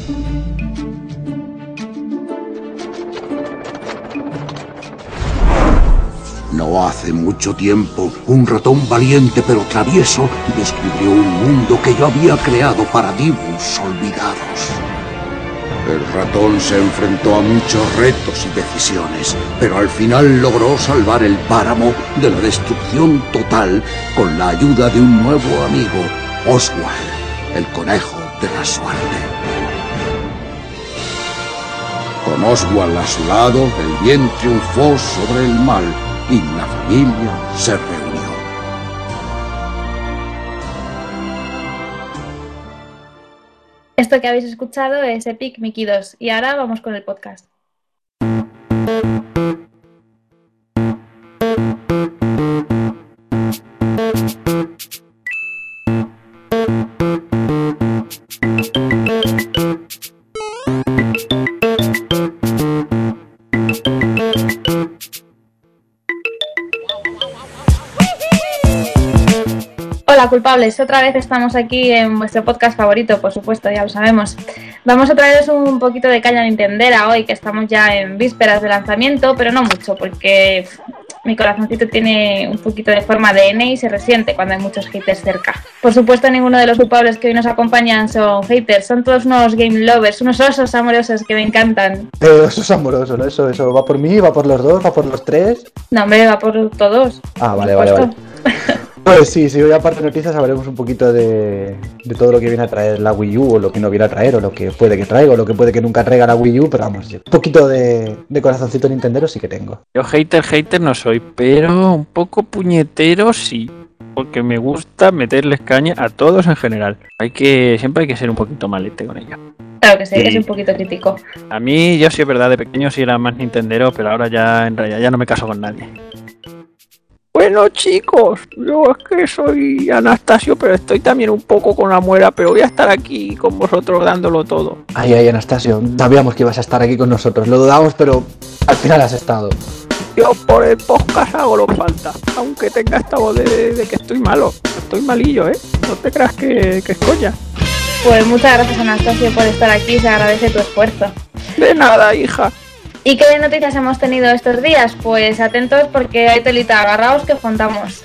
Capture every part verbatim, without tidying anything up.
No hace mucho tiempo, un ratón valiente pero travieso descubrió un mundo que yo había creado para Dibus olvidados. El ratón se enfrentó a muchos retos y decisiones, pero al final logró salvar el páramo de la destrucción total con la ayuda de un nuevo amigo, Oswald, el conejo de la suerte. Con Oswald a su lado, el bien triunfó sobre el mal y la familia se reunió. Esto que habéis escuchado es Epic Mickey dos y ahora vamos con el podcast. Hola culpables, otra vez estamos aquí en vuestro podcast favorito, por supuesto, ya lo sabemos. Vamos a traeros un poquito de caña nintendera hoy, que estamos ya en vísperas de lanzamiento, pero no mucho, porque pff, mi corazoncito tiene un poquito de forma de N y se resiente cuando hay muchos haters cerca. Por supuesto, ninguno de los culpables que hoy nos acompañan son haters, son todos unos game lovers, unos osos amorosos que me encantan. Eh, osos amorosos, ¿no? Eso, eso, ¿va por mí, va por los dos, va por los tres? No, hombre, va por todos. Ah, vale, vale, vale. Pues sí, sí, hoy aparte de noticias hablaremos un poquito de, de todo lo que viene a traer la Wii U, o lo que no viene a traer, o lo que puede que traiga, o lo que puede que nunca traiga la Wii U, pero vamos, un poquito de, de corazoncito nintendero sí que tengo. Yo hater, hater no soy, pero un poco puñetero sí, porque me gusta meterles caña a todos en general. Hay que, siempre hay que ser un poquito malete con ello. Claro que sí, que es un poquito crítico. A mí, yo sí es verdad, de pequeño sí era más nintendero, pero ahora ya en realidad ya no me caso con nadie. Bueno chicos, yo es que soy Anastasio, pero estoy también un poco con la muela, pero voy a estar aquí con vosotros dándolo todo. Ay, ay, Anastasio, sabíamos que ibas a estar aquí con nosotros, lo dudamos, pero al final has estado. Yo por el podcast hago lo falta, aunque tenga esta voz de, de que estoy malo, estoy malillo, ¿eh? No te creas que, que es coña. Pues muchas gracias Anastasio por estar aquí, se agradece tu esfuerzo. De nada, hija. ¿Y qué noticias hemos tenido estos días? Pues atentos porque hay telita, agarraos que contamos.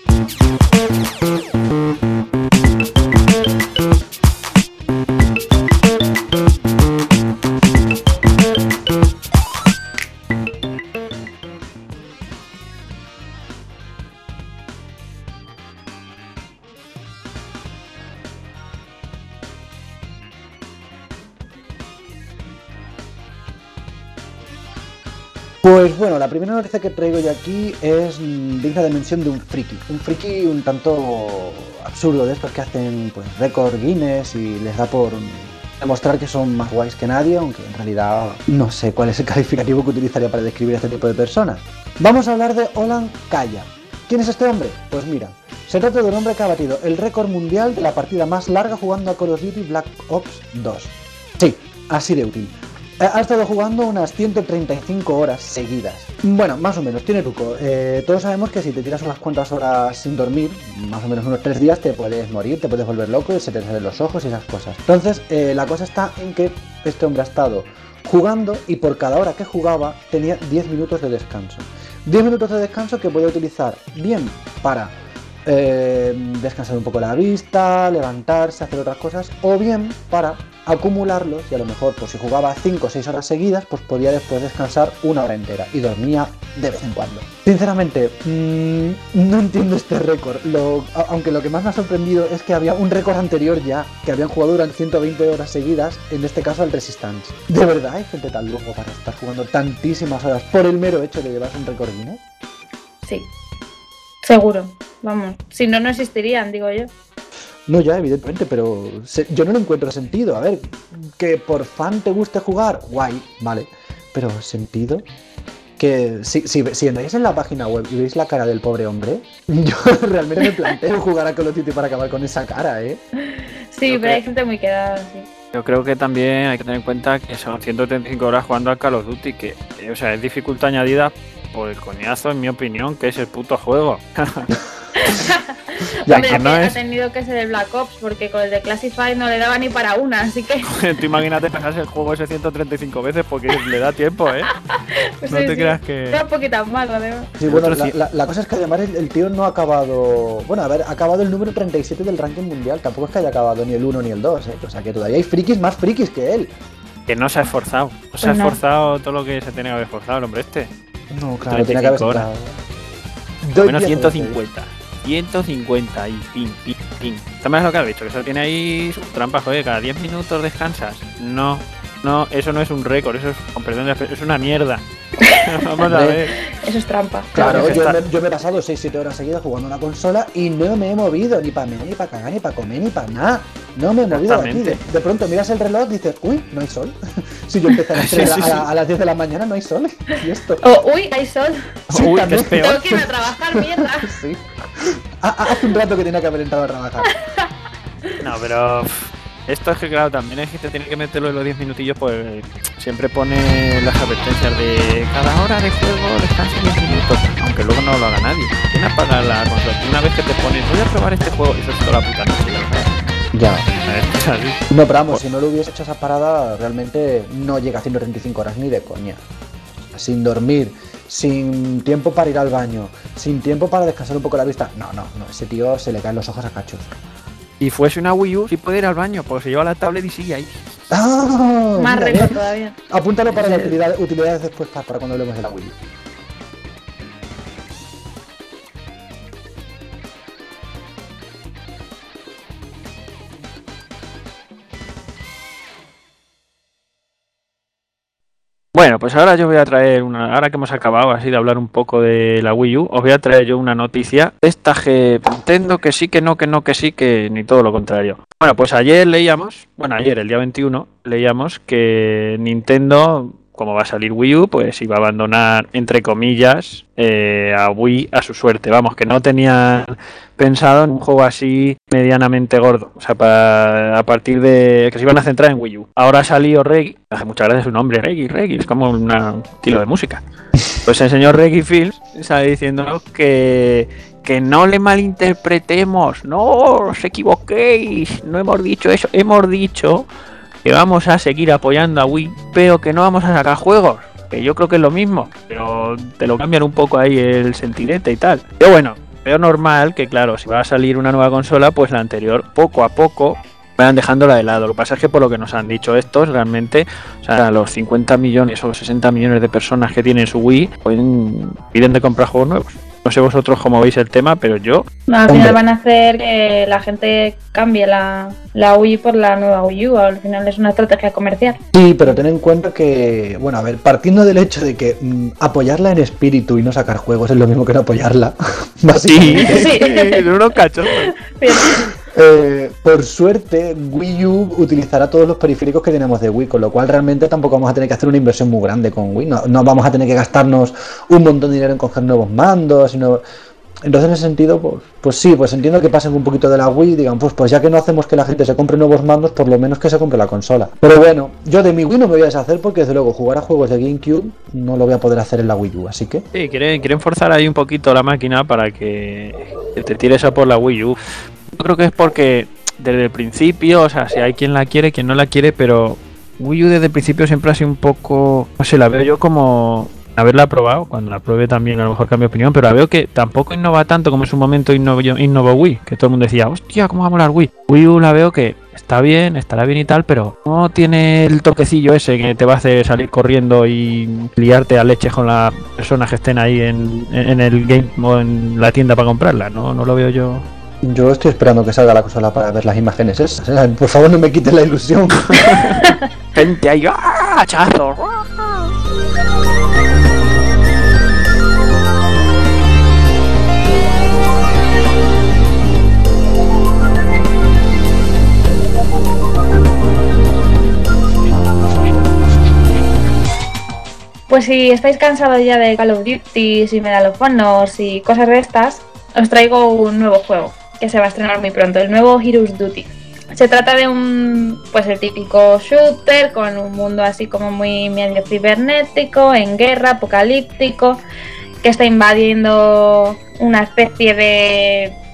Pues bueno, la primera noticia que traigo yo aquí es digna de mención de un friki. Un friki un tanto absurdo, de estos que hacen pues récord Guinness y les da por demostrar que son más guays que nadie, aunque en realidad no sé cuál es el calificativo que utilizaría para describir a este tipo de personas. Vamos a hablar de Olan Kaya. ¿Quién es este hombre? Pues mira, se trata de un hombre que ha batido el récord mundial de la partida más larga jugando a Call of Duty Black Ops dos. Sí, así de útil. Ha estado jugando unas ciento treinta y cinco horas seguidas. Bueno, más o menos, tiene truco. Eh, todos sabemos que si te tiras unas cuantas horas sin dormir, más o menos unos tres días, te puedes morir, te puedes volver loco y se te salen los ojos y esas cosas. Entonces, eh, la cosa está en que este hombre ha estado jugando y por cada hora que jugaba tenía diez minutos de descanso. diez minutos de descanso que puede utilizar bien para eh, descansar un poco la vista, levantarse, hacer otras cosas, o bien para acumularlos y a lo mejor pues si jugaba cinco o seis horas seguidas pues podía después descansar una hora entera y dormía de vez en cuando. Sinceramente mmm, no entiendo este récord, lo, aunque lo que más me ha sorprendido es que había un récord anterior ya que habían jugado durante ciento veinte horas seguidas, en este caso al Resistance. ¿De verdad hay gente tan loco para estar jugando tantísimas horas por el mero hecho de llevarse un récord Guinness? Sí, seguro, vamos, si no, no existirían, digo yo. No, ya, evidentemente, pero se, yo no lo encuentro sentido. A ver, que por fan te guste jugar, guay, vale. Pero sentido, que si, si, si entráis en la página web y veis la cara del pobre hombre, yo realmente me planteo jugar a Call of Duty para acabar con esa cara, ¿eh? Sí, yo pero creo... hay gente muy quedada, sí. Yo creo que también hay que tener en cuenta que son ciento treinta y cinco horas jugando al Call of Duty, que, o sea, es dificultad añadida por el coñazo, en mi opinión, que es el puto juego. Ya, Hombre, que es no que es- ha tenido que ser el Black Ops, porque con el de Classified no le daba ni para una, así que... Tú imagínate pasarse el juego ese ciento treinta y cinco veces porque le da tiempo, ¿eh? No sí, te sí. creas que... Era un poquito más, además. Sí, bueno, Otro la, sí. la- la cosa es que además el, el tío no ha acabado. Bueno, a ver, ha acabado el número treinta y siete del ranking mundial. Tampoco es que haya acabado ni el uno ni el dos, ¿eh? O sea que todavía hay frikis más frikis que él. Que no se ha esforzado. No se ha Pues no. esforzado todo lo que se tenía que haber esforzado el hombre este. No, claro, tiene que haber horas. estado. Al menos ciento cincuenta. ciento cincuenta y pin, pin, pin. También es lo que has dicho, que eso tiene ahí sus trampas, joder, cada diez minutos descansas. No, no, eso no es un récord, eso es, con perdón, de la expresión, es una mierda. Vamos a ver. Eso es trampa. Claro, Claro, yo está- me, yo me he pasado seis siete horas seguidas jugando a una consola y no me he movido ni para mear, ni para cagar, ni para comer, ni para nada. No me he movido de aquí. De, Exactamente. de pronto miras el reloj y dices, uy, no hay sol. Si yo empecé a las, Sí, tres- sí, a, sí. la- a las diez de la mañana, no hay sol. ¿Y esto? Oh, uy, hay sol. Sí, Uy, que también. es peor. Tengo que irme a trabajar, mierda. Sí. Ha- ha- Hace un rato que tenía que haber entrado a trabajar. No, pero pff, esto es que claro, también es que te tiene que meterlo en los diez minutillos, pues siempre pone las advertencias de cada hora de juego descansa diez minutos, aunque luego no lo haga nadie. ¿Quién apaga la consola? Una vez que te pones, voy a probar este juego, eso es toda la puta noche, ya lo sabes. Ya. Esto es así. No, pero vamos, si no lo hubiese hecho esa parada, realmente no llega a ciento treinta y cinco horas ni de coña. Sin dormir, sin tiempo para ir al baño, sin tiempo para descansar un poco la vista. No, no, no, ese tío se le caen los ojos a cachos. Si fuese una Wii U, sí puede ir al baño, porque se lleva la tablet y sigue ahí. ¡Ah! Más Mira, récord eh. todavía. Apúntalo para las utilidades, utilidades después, para, para cuando hablemos de la Wii. Bueno, pues ahora yo voy a traer una, ahora que hemos acabado así de hablar un poco de la Wii U, os voy a traer yo una noticia. Esta que Nintendo que sí, que no, que no, que sí, que ni todo lo contrario. Bueno, pues ayer leíamos, bueno, ayer, el día veintiuno, leíamos que Nintendo, como va a salir Wii U, pues iba a abandonar, entre comillas, eh, a Wii a su suerte. Vamos, que no tenían pensado en un juego así medianamente gordo. O sea, para, a partir de que se iban a centrar en Wii U. Ahora ha salido Reggie, hace muchas gracias su nombre, Reggie, Reggie, es como un estilo de música. Pues el señor Reggie Films sale diciendo que, que no le malinterpretemos, no os equivoquéis, no hemos dicho eso, hemos dicho que vamos a seguir apoyando a Wii, pero que no vamos a sacar juegos. Que yo creo que es lo mismo, pero te lo cambian un poco ahí el sentirete y tal. Pero bueno, veo normal que, claro, si va a salir una nueva consola, pues la anterior, poco a poco, vayan dejándola de lado. Lo que pasa es que por lo que nos han dicho estos, realmente, o sea, los cincuenta millones o sesenta millones de personas que tienen su Wii, pueden, piden de comprar juegos nuevos. No sé vosotros cómo veis el tema, pero yo... No, al Hombre. final van a hacer que la gente cambie la, la Wii por la nueva Wii U. Al final es una estrategia comercial. Sí, pero ten en cuenta que, bueno, a ver, partiendo del hecho de que mm, apoyarla en espíritu y no sacar juegos es lo mismo que no apoyarla, Sí, básicamente. Sí. de unos cachos. Eh, por suerte, Wii U utilizará todos los periféricos que tenemos de Wii, con lo cual realmente tampoco vamos a tener que hacer una inversión muy grande con Wii. No, no vamos a tener que gastarnos un montón de dinero en coger nuevos mandos. Sino... Entonces, en ese sentido, pues, pues sí, pues entiendo que pasen un poquito de la Wii y digan, pues, pues ya que no hacemos que la gente se compre nuevos mandos, por lo menos que se compre la consola. Pero bueno, yo de mi Wii no me voy a deshacer porque, desde luego, jugar a juegos de GameCube no lo voy a poder hacer en la Wii U, así que... Sí, quieren, quieren forzar ahí un poquito la máquina para que, que te tires a por la Wii U. Yo creo que es porque desde el principio, o sea, si hay quien la quiere, quien no la quiere, pero Wii U desde el principio siempre ha sido un poco, no sé, la veo yo como haberla probado, cuando la pruebe también a lo mejor cambio de opinión, pero la veo que tampoco innova tanto como en su momento innovó, innovó Wii, que todo el mundo decía, hostia, ¿cómo va a molar Wii? Wii U la veo que está bien, estará bien y tal, pero no tiene el toquecillo ese que te va a hacer salir corriendo y liarte a leches con las personas que estén ahí en, en el game o en la tienda para comprarla, no, no lo veo yo. Yo estoy esperando que salga la consola para ver las imágenes esas. ¿eh? Por favor, no me quites la ilusión. Gente ahí, ¡ah! ¡Hachazos! Pues si estáis cansados ya de Call of Duty y Medal of Honor y cosas de estas, os traigo un nuevo juego que se va a estrenar muy pronto, el nuevo Heroes Duty. Se trata de un, pues el típico shooter con un mundo así como muy medio cibernético, en guerra, apocalíptico, que está invadiendo una especie de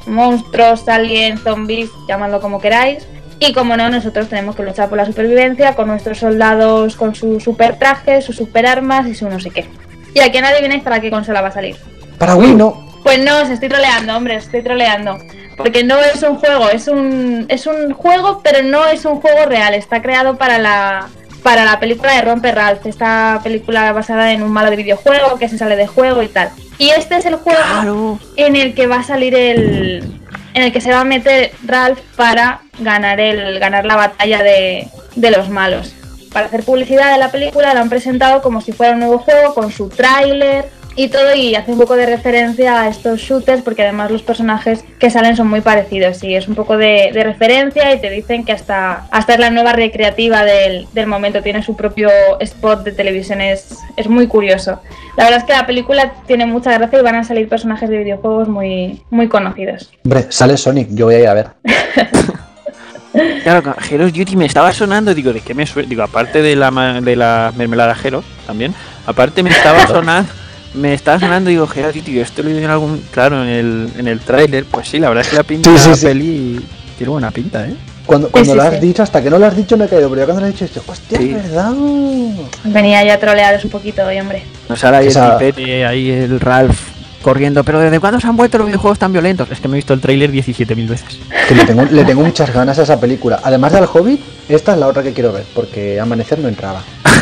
monstruos, aliens, zombies, llamadlo como queráis. Y como no, nosotros tenemos que luchar por la supervivencia con nuestros soldados con sus super trajes, sus super armas y su no sé qué. Y aquí no adivináis para qué consola va a salir. Para Wii no. Pues no, os estoy troleando, hombre, os estoy troleando. Porque no es un juego, es un es un juego, pero no es un juego real. Está creado para la para la película de Romper Ralph. Esta película basada en un malo de videojuego que se sale de juego y tal. Y este es el juego claro. en el que va a salir el en el que se va a meter Ralph para ganar el ganar la batalla de, de los malos. Para hacer publicidad de la película lo han presentado como si fuera un nuevo juego con su tráiler y todo, y hace un poco de referencia a estos shooters porque además los personajes que salen son muy parecidos y es un poco de, de referencia, y te dicen que hasta, hasta es la nueva recreativa del, del momento, tiene su propio spot de televisión, es, es muy curioso. La verdad es que la película tiene mucha gracia y van a salir personajes de videojuegos muy, muy conocidos. Hombre, sale Sonic, yo voy a ir a ver. Claro, Hero Duty me estaba sonando, digo, ¿de qué me suena? Digo, aparte de la, de la mermelada Hero, también, aparte me estaba sonando... Me estaba sonando y digo, Hero Duty, esto lo he visto en algún... Claro, en el, en el tráiler, pues sí, la verdad es que la pinta sí, sí, de la sí. peli tiene buena pinta, ¿eh? Cuando, cuando sí, lo sí, has sí. dicho, hasta que no lo has dicho me he caído, pero ya cuando lo has dicho, he dicho, hostia, Sí. es verdad. Venía ya a trolearos un poquito hoy, hombre. Nos sale ahí Esa- el tipete, ahí el Ralph corriendo, pero ¿desde cuándo se han vuelto los videojuegos tan violentos? Es que me he visto el tráiler diecisiete mil veces. Que le tengo, le tengo muchas ganas a esa película. Además del Hobbit, esta es la otra que quiero ver, porque Amanecer no entraba.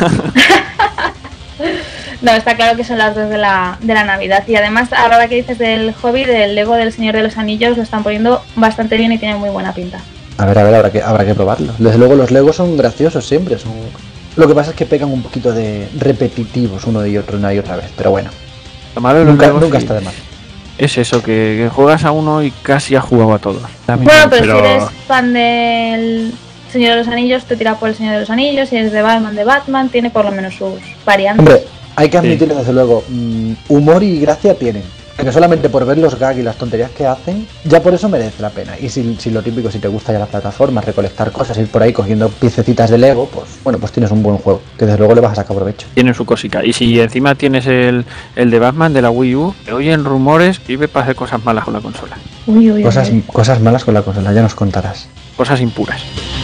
No, está claro que son las dos de la, de la Navidad. Y además, ahora que dices del Hobbit, del Lego del Señor de los Anillos, lo están poniendo bastante bien y tiene muy buena pinta. A ver, a ver, habrá que, habrá que probarlo. Desde luego los Legos son graciosos siempre. Son... Lo que pasa es que pegan un poquito de repetitivos uno y otro, una y otra vez. Pero bueno, Lo malo de los nunca, Legos nunca sí está de más. es eso, que, que juegas a uno y casi has jugado a todos. También, Bueno, pero, si eres fan del Señor de los Anillos, te tira por el Señor de los Anillos. Si eres de Batman, de Batman, tiene por lo menos sus variantes. Hombre, hay que admitir desde luego, mmm, humor y gracia tienen. Que solamente por ver los gags y las tonterías que hacen, ya por eso merece la pena. Y si, si lo típico, si te gusta ya las plataformas, recolectar cosas, ir por ahí cogiendo piececitas de Lego, pues bueno, pues tienes un buen juego, que desde luego le vas a sacar provecho. Tiene su cosica. Y si encima tienes el, el de Batman de la Wii U, te oyen rumores que vive para hacer cosas malas con la consola. Uy, uy, Cosas, uy. cosas malas con la consola, ya nos contarás. Cosas impuras.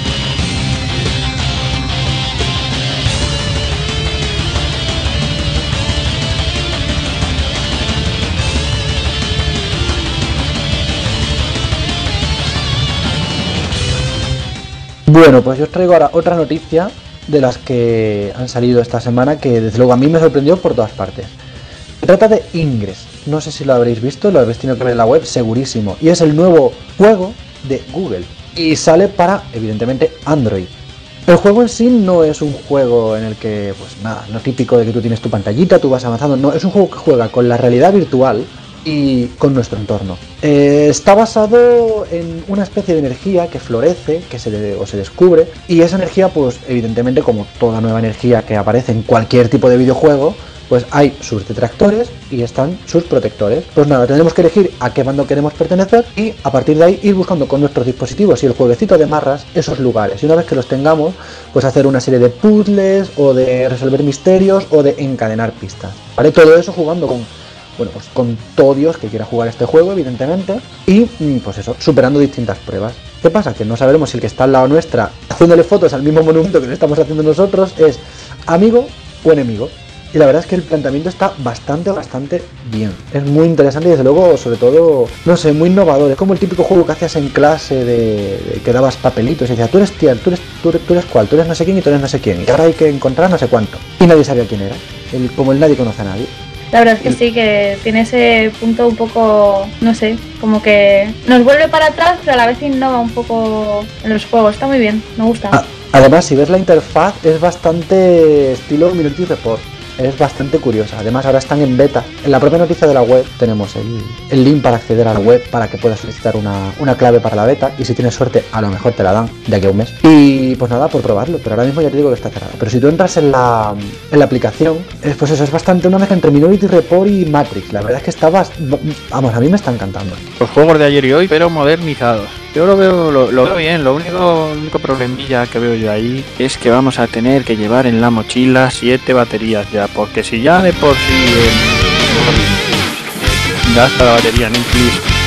Bueno, pues yo os traigo ahora otra noticia de las que han salido esta semana que desde luego a mí me sorprendió por todas partes. Se trata de Ingress, no sé si lo habréis visto, lo habréis tenido que ver en la web, segurísimo. Y es el nuevo juego de Google y sale para, evidentemente, Android. El juego en sí no es un juego en el que, pues nada, lo típico de que tú tienes tu pantallita, tú vas avanzando, no, es un juego que juega con la realidad virtual y con nuestro entorno. Eh, está basado en una especie de energía que florece, que se de, o se descubre, y esa energía, pues evidentemente, como toda nueva energía que aparece en cualquier tipo de videojuego, pues hay sus detractores y están sus protectores. Pues nada, tenemos que elegir a qué bando queremos pertenecer y a partir de ahí ir buscando con nuestros dispositivos y el jueguecito de marras esos lugares. Y una vez que los tengamos, pues hacer una serie de puzzles o de resolver misterios o de encadenar pistas. ¿Vale? Todo eso jugando con... Bueno, pues con todo Dios que quiera jugar este juego, evidentemente, y pues eso, superando distintas pruebas. ¿Qué pasa? Que no sabremos si el que está al lado nuestra, haciéndole fotos al mismo monumento que le estamos haciendo nosotros, es amigo o enemigo. Y la verdad es que el planteamiento está bastante, bastante bien. Es muy interesante y desde luego, sobre todo, no sé, muy innovador. Es como el típico juego que hacías en clase de, de que dabas papelitos y decías, tú eres tía, tú eres, tú, eres, tú eres cuál, tú eres no sé quién y tú eres no sé quién. Y ahora hay que encontrar no sé cuánto. Y nadie sabía quién era. El, como el nadie conoce a nadie. La verdad es que sí, que tiene ese punto un poco, no sé, como que nos vuelve para atrás, pero a la vez innova un poco en los juegos. Está muy bien, me gusta. Ah, además, si ves la interfaz, es bastante estilo Minority Report. Es bastante curiosa. Además, ahora están en beta. En la propia noticia de la web tenemos el, el link para acceder a la web para que puedas solicitar una, una clave para la beta. Y si tienes suerte, a lo mejor te la dan de aquí a un mes. Y pues nada, por probarlo. Pero ahora mismo ya te digo que está cerrado. Pero si tú entras en la, en la aplicación, eh, pues eso es bastante una mezcla entre Minority Report y Matrix. La verdad es que está bastante... Vamos, a mí me está encantando. Los juegos de ayer y hoy, pero modernizados. Yo lo veo, lo, lo veo bien. Lo único, lo único problemilla que veo yo ahí es que vamos a tener que llevar en la mochila siete baterías ya. Porque si ya de por sí eh, gasta la batería en un clip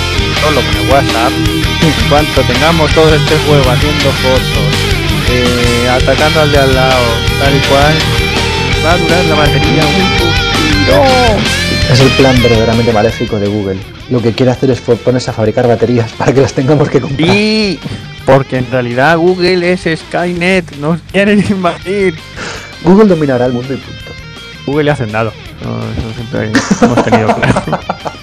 solo con el WhatsApp, en cuanto tengamos todo este juego haciendo fotos, eh, atacando al de al lado, tal y cual, va a durar la batería un poquito. Es el plan verdaderamente maléfico de Google. Lo que quiere hacer es ponerse a fabricar baterías para que las tengamos que comprar. Y porque en realidad Google es Skynet, nos quieren invadir. Google dominará el mundo y punto. Google y Hacendado, no, eso siempre hemos tenido claro.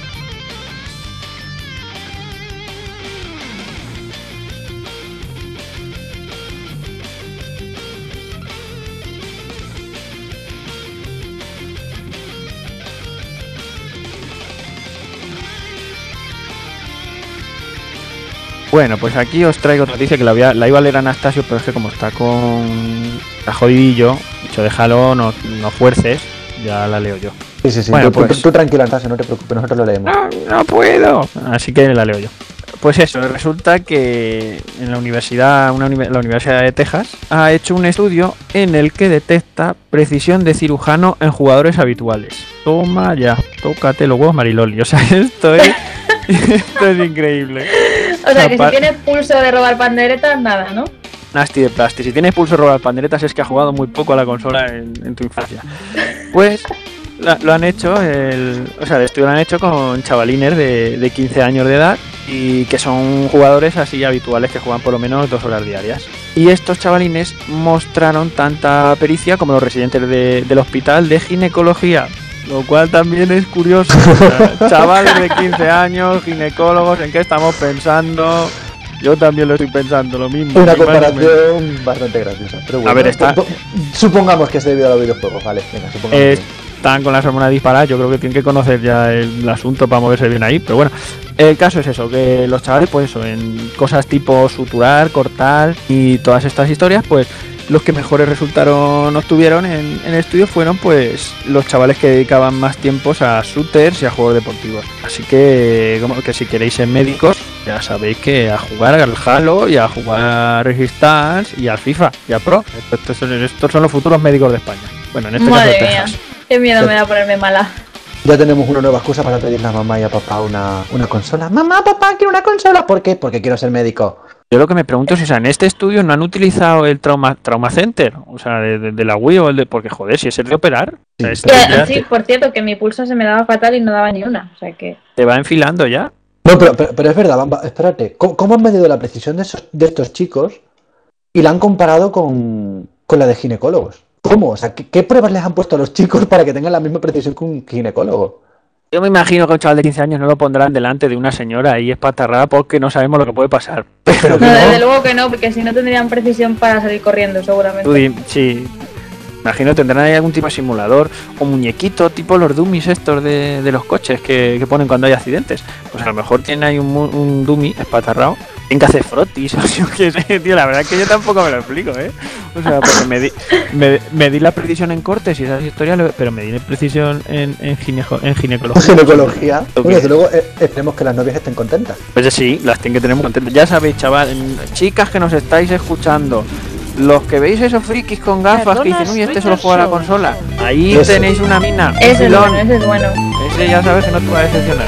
Bueno, pues aquí os traigo otra noticia que la, voy a, la iba a leer Anastasio, pero es que como está con... está jodidillo, dicho déjalo, no, no fuerces, ya la leo yo. Sí, sí, sí, bueno, tú, pues, tú, tú tranquilo, Anastasio, no te preocupes, nosotros lo leemos. No, no puedo, así que la leo yo. Pues eso, resulta que en la universidad, una, la Universidad de Texas ha hecho un estudio en el que detecta precisión de cirujano en jugadores habituales. Toma ya, tócate los huevos, Mariloli, o sea, esto es... esto es increíble. O sea, que si tienes pulso de robar panderetas, nada, ¿no? Nasty de plasti. Si tienes pulso de robar panderetas es que has jugado muy poco a la consola en, en tu infancia. Pues la, lo han hecho, el, o sea, el estudio lo han hecho con chavalines de, de quince años de edad y que son jugadores así habituales que juegan por lo menos dos horas diarias. Y estos chavalines mostraron tanta pericia como los residentes de, del hospital de ginecología. Lo cual también es curioso. O sea, chavales de quince años, ginecólogos, ¿en qué estamos pensando? Yo también lo estoy pensando, lo mismo. Una comparación bastante graciosa. Pero bueno, a ver, está... supongamos que es debido a los videojuegos, vale. Venga, supongamos eh, están con las hormonas disparadas, yo creo que tienen que conocer ya el asunto para moverse bien ahí. Pero bueno, el caso es eso, que los chavales, pues eso, en cosas tipo suturar, cortar y todas estas historias, pues... los que mejores resultados obtuvieron en, en el estudio fueron pues los chavales que dedicaban más tiempos a shooters y a juegos deportivos. Así que, como que si queréis ser médicos, ya sabéis que a jugar al Halo y a jugar a Resistance y al FIFA y a Pro. Estos son, estos son los futuros médicos de España. Bueno, en este Madre caso mía, Texas. Qué miedo me da ponerme mala. Ya tenemos una nueva excusa para pedirle a mamá y a papá una, una consola. Mamá, papá, quiero una consola. ¿Por qué? Porque quiero ser médico. Yo lo que me pregunto es, o sea, en este estudio no han utilizado el Trauma, Trauma Center, o sea, de, de, de la Wii o el de... Porque, joder, si es el de operar... Sí, o sea, este pero, ya sí, te, por cierto, que mi pulso se me daba fatal y no daba ni una, o sea que... te va enfilando ya. No, pero, pero, pero es verdad, Bamba, espérate. ¿Cómo, ¿Cómo han medido la precisión de, esos, de estos chicos y la han comparado con, con la de ginecólogos? ¿Cómo? O sea, ¿qué, ¿qué pruebas les han puesto a los chicos para que tengan la misma precisión que un ginecólogo? Yo me imagino que un chaval de quince años no lo pondrán delante de una señora ahí espatarrada porque no sabemos lo que puede pasar. Pero no, desde luego que no, porque si no tendrían precisión para salir corriendo, seguramente. Tú, sí, imagino tendrán ahí algún tipo de simulador o muñequito, tipo los dummies estos de, de los coches que, que ponen cuando hay accidentes. Pues a lo mejor tienen ahí un, un dummy espatarrado. Tienen que hacer frotis, o yo qué sé, tío, la verdad es que yo tampoco me lo explico, ¿eh? O sea, porque me di, me, me di la precisión en cortes y esas historias, pero me di la precisión en, en, gineco, en ginecología. Ginecología. Okay. Bueno, desde luego eh, esperemos que las novias estén contentas. Pues sí, las tienen que tener muy contentas. Ya sabéis, chaval, chicas que nos estáis escuchando, los que veis esos frikis con gafas que dicen, uy, este solo juega a la consola, ahí ese. Tenéis una mina. Ese es bueno, ese es bueno. Ese ya sabes que no te va a decepcionar.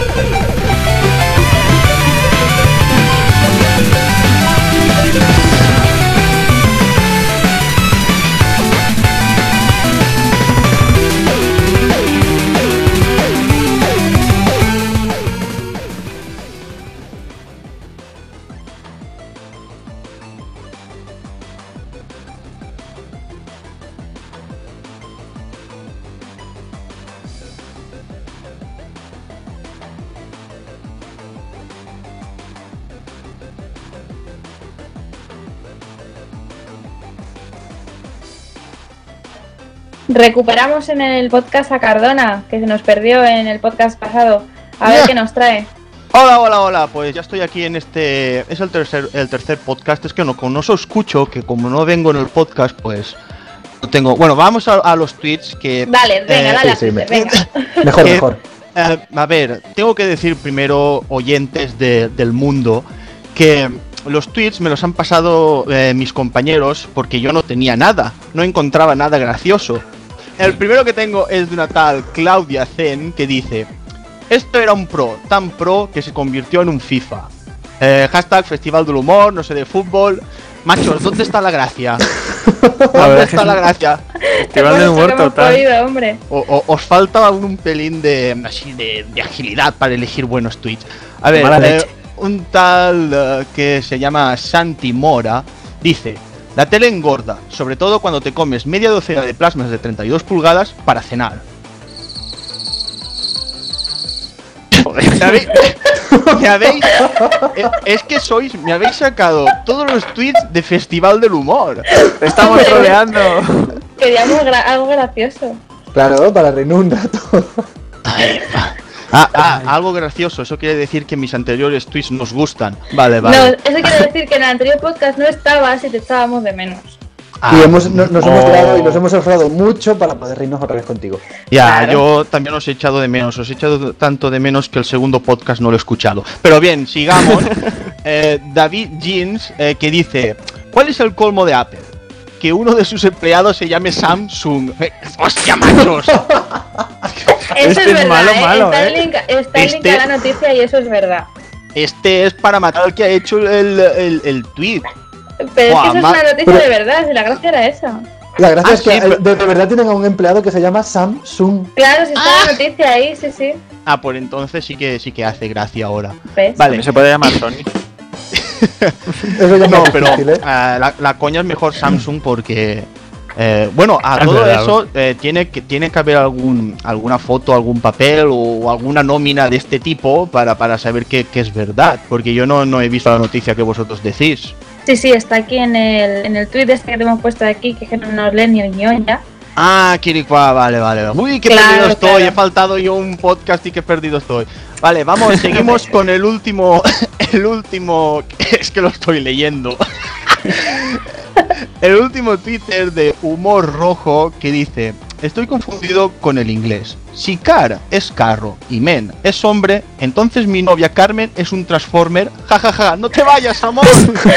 Recuperamos en el podcast a Cardona, que se nos perdió en el podcast pasado. A ver yeah. qué nos trae. Hola, hola, hola, pues ya estoy aquí en este... Es el tercer el tercer podcast, es que no, como no os escucho, que como no vengo en el podcast, pues... No tengo... Bueno, vamos a, a los tweets que... Dale, venga, eh, dale, sí, sí, me... venga. venga. Mejor, que, mejor. Eh, a ver, tengo que decir primero, oyentes de, del mundo, que... Los tweets me los han pasado eh, mis compañeros porque yo no tenía nada, no encontraba nada gracioso. El primero que tengo es de una tal Claudia Zen que dice: Esto era un pro, tan pro que se convirtió en un FIFA. Eh, hashtag Festival del Humor, no sé de fútbol. Machos, ¿dónde está la gracia? ¿Dónde está la gracia? Festival del Humor total. Podido, hombre. O, o, os falta un, un pelín de, así de, de agilidad para elegir buenos tweets. A ver, eh, un tal uh, que se llama Santi Mora dice: la tele engorda, sobre todo cuando te comes media docena de plasmas de treinta y dos pulgadas para cenar. ¿Me habéis, me habéis eh, es que sois, me habéis sacado todos los tweets de Festival del Humor. Te estamos troleando. Queríamos gra algo gracioso. Claro, para reír un rato. Ah, ah, algo gracioso, eso quiere decir que mis anteriores tweets nos gustan. Vale, vale. No, eso quiere decir que en el anterior podcast no estabas y te echábamos de menos. Ah, y hemos, no, nos oh. hemos creado y nos hemos esforzado mucho para poder reírnos otra vez contigo. Ya, Claro. yo también os he echado de menos, os he echado tanto de menos que el segundo podcast no lo he escuchado. Pero bien, sigamos. eh, David Jeans, eh, que dice: ¿cuál es el colmo de Apple? Que uno de sus empleados se llame Samsung. Eh, ¡hostia, machos! Eso Este es es verdad, malo, ¿eh? malo, está, ¿eh? en link, está en link Este- a la noticia y eso es verdad. Este es para matar al que ha hecho el, el, el tweet. Pero Buah, es que eso ma- es una noticia pero- de verdad, si la gracia era esa. La gracia Ah, es que sí, eh, pero- de, de verdad tienen a un empleado que se llama Samsung. Claro, si está la noticia ahí, sí, sí. Ah, pues entonces sí que sí que hace gracia ahora. ¿Ves? Vale. Se puede llamar Sony. Eso ya No, es pero difícil, ¿eh? ah, la, la coña es mejor Samsung porque eh, bueno, a Es todo verdad. eso eh, tiene que tiene que haber algún alguna foto, algún papel o alguna nómina de este tipo para, para saber que, que es verdad, porque yo no, no he visto la noticia que vosotros decís. Sí, sí, está aquí en el, en el tweet este que te hemos puesto aquí, que es que no nos lee ni el guión ya. Ah, Kirikwa, vale, vale. Uy, qué Claro, perdido estoy, claro. he faltado yo un podcast y qué perdido estoy. Vale, vamos, seguimos con el último, el último, es que lo estoy leyendo. El último Twitter de Humor Rojo que dice: estoy confundido con el inglés. Si car es carro y men es hombre, entonces mi novia Carmen es un transformer. Ja ja ja, no te vayas, amor.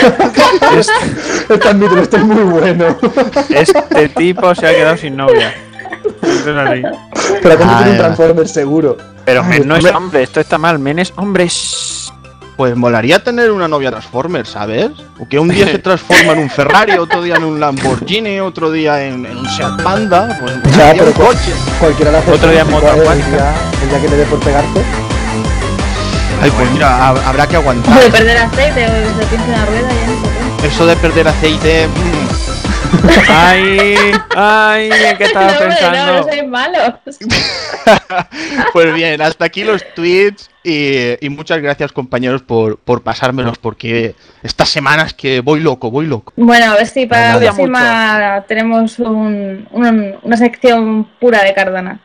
Este admítelo, este es muy bueno. Este tipo se ha quedado sin novia. Eso es así. Pero aquí Ah, tiene un ya. Transformer seguro. Pero Ay, Men no es hombre. hombre, esto está mal. Men es hombre. shh. Pues molaría tener una novia Transformer, ¿sabes? O que un día se transforma en un Ferrari, otro día en un Lamborghini, otro día en, en un Seat Panda. Pues Ya, molaría pero un cu- coche. Cualquiera le hace Otro día en igual, moto el acuática. día- El día que le dé por pegarte. Ay, pues mira, hab- habrá que O de aguantar. perder aceite o de se pinche una rueda, ya no sé Eso de perder aceite. mm, Ay, ay, ¿en qué qué. estaba No, hombre, no, pensando? no sois malos. Pues bien, hasta aquí los tweets y, y muchas gracias, compañeros, por, por pasármelos, porque estas semanas que voy loco, voy loco. Bueno, a ver si para Nada. la próxima tenemos un, un- una sección pura de Cardona.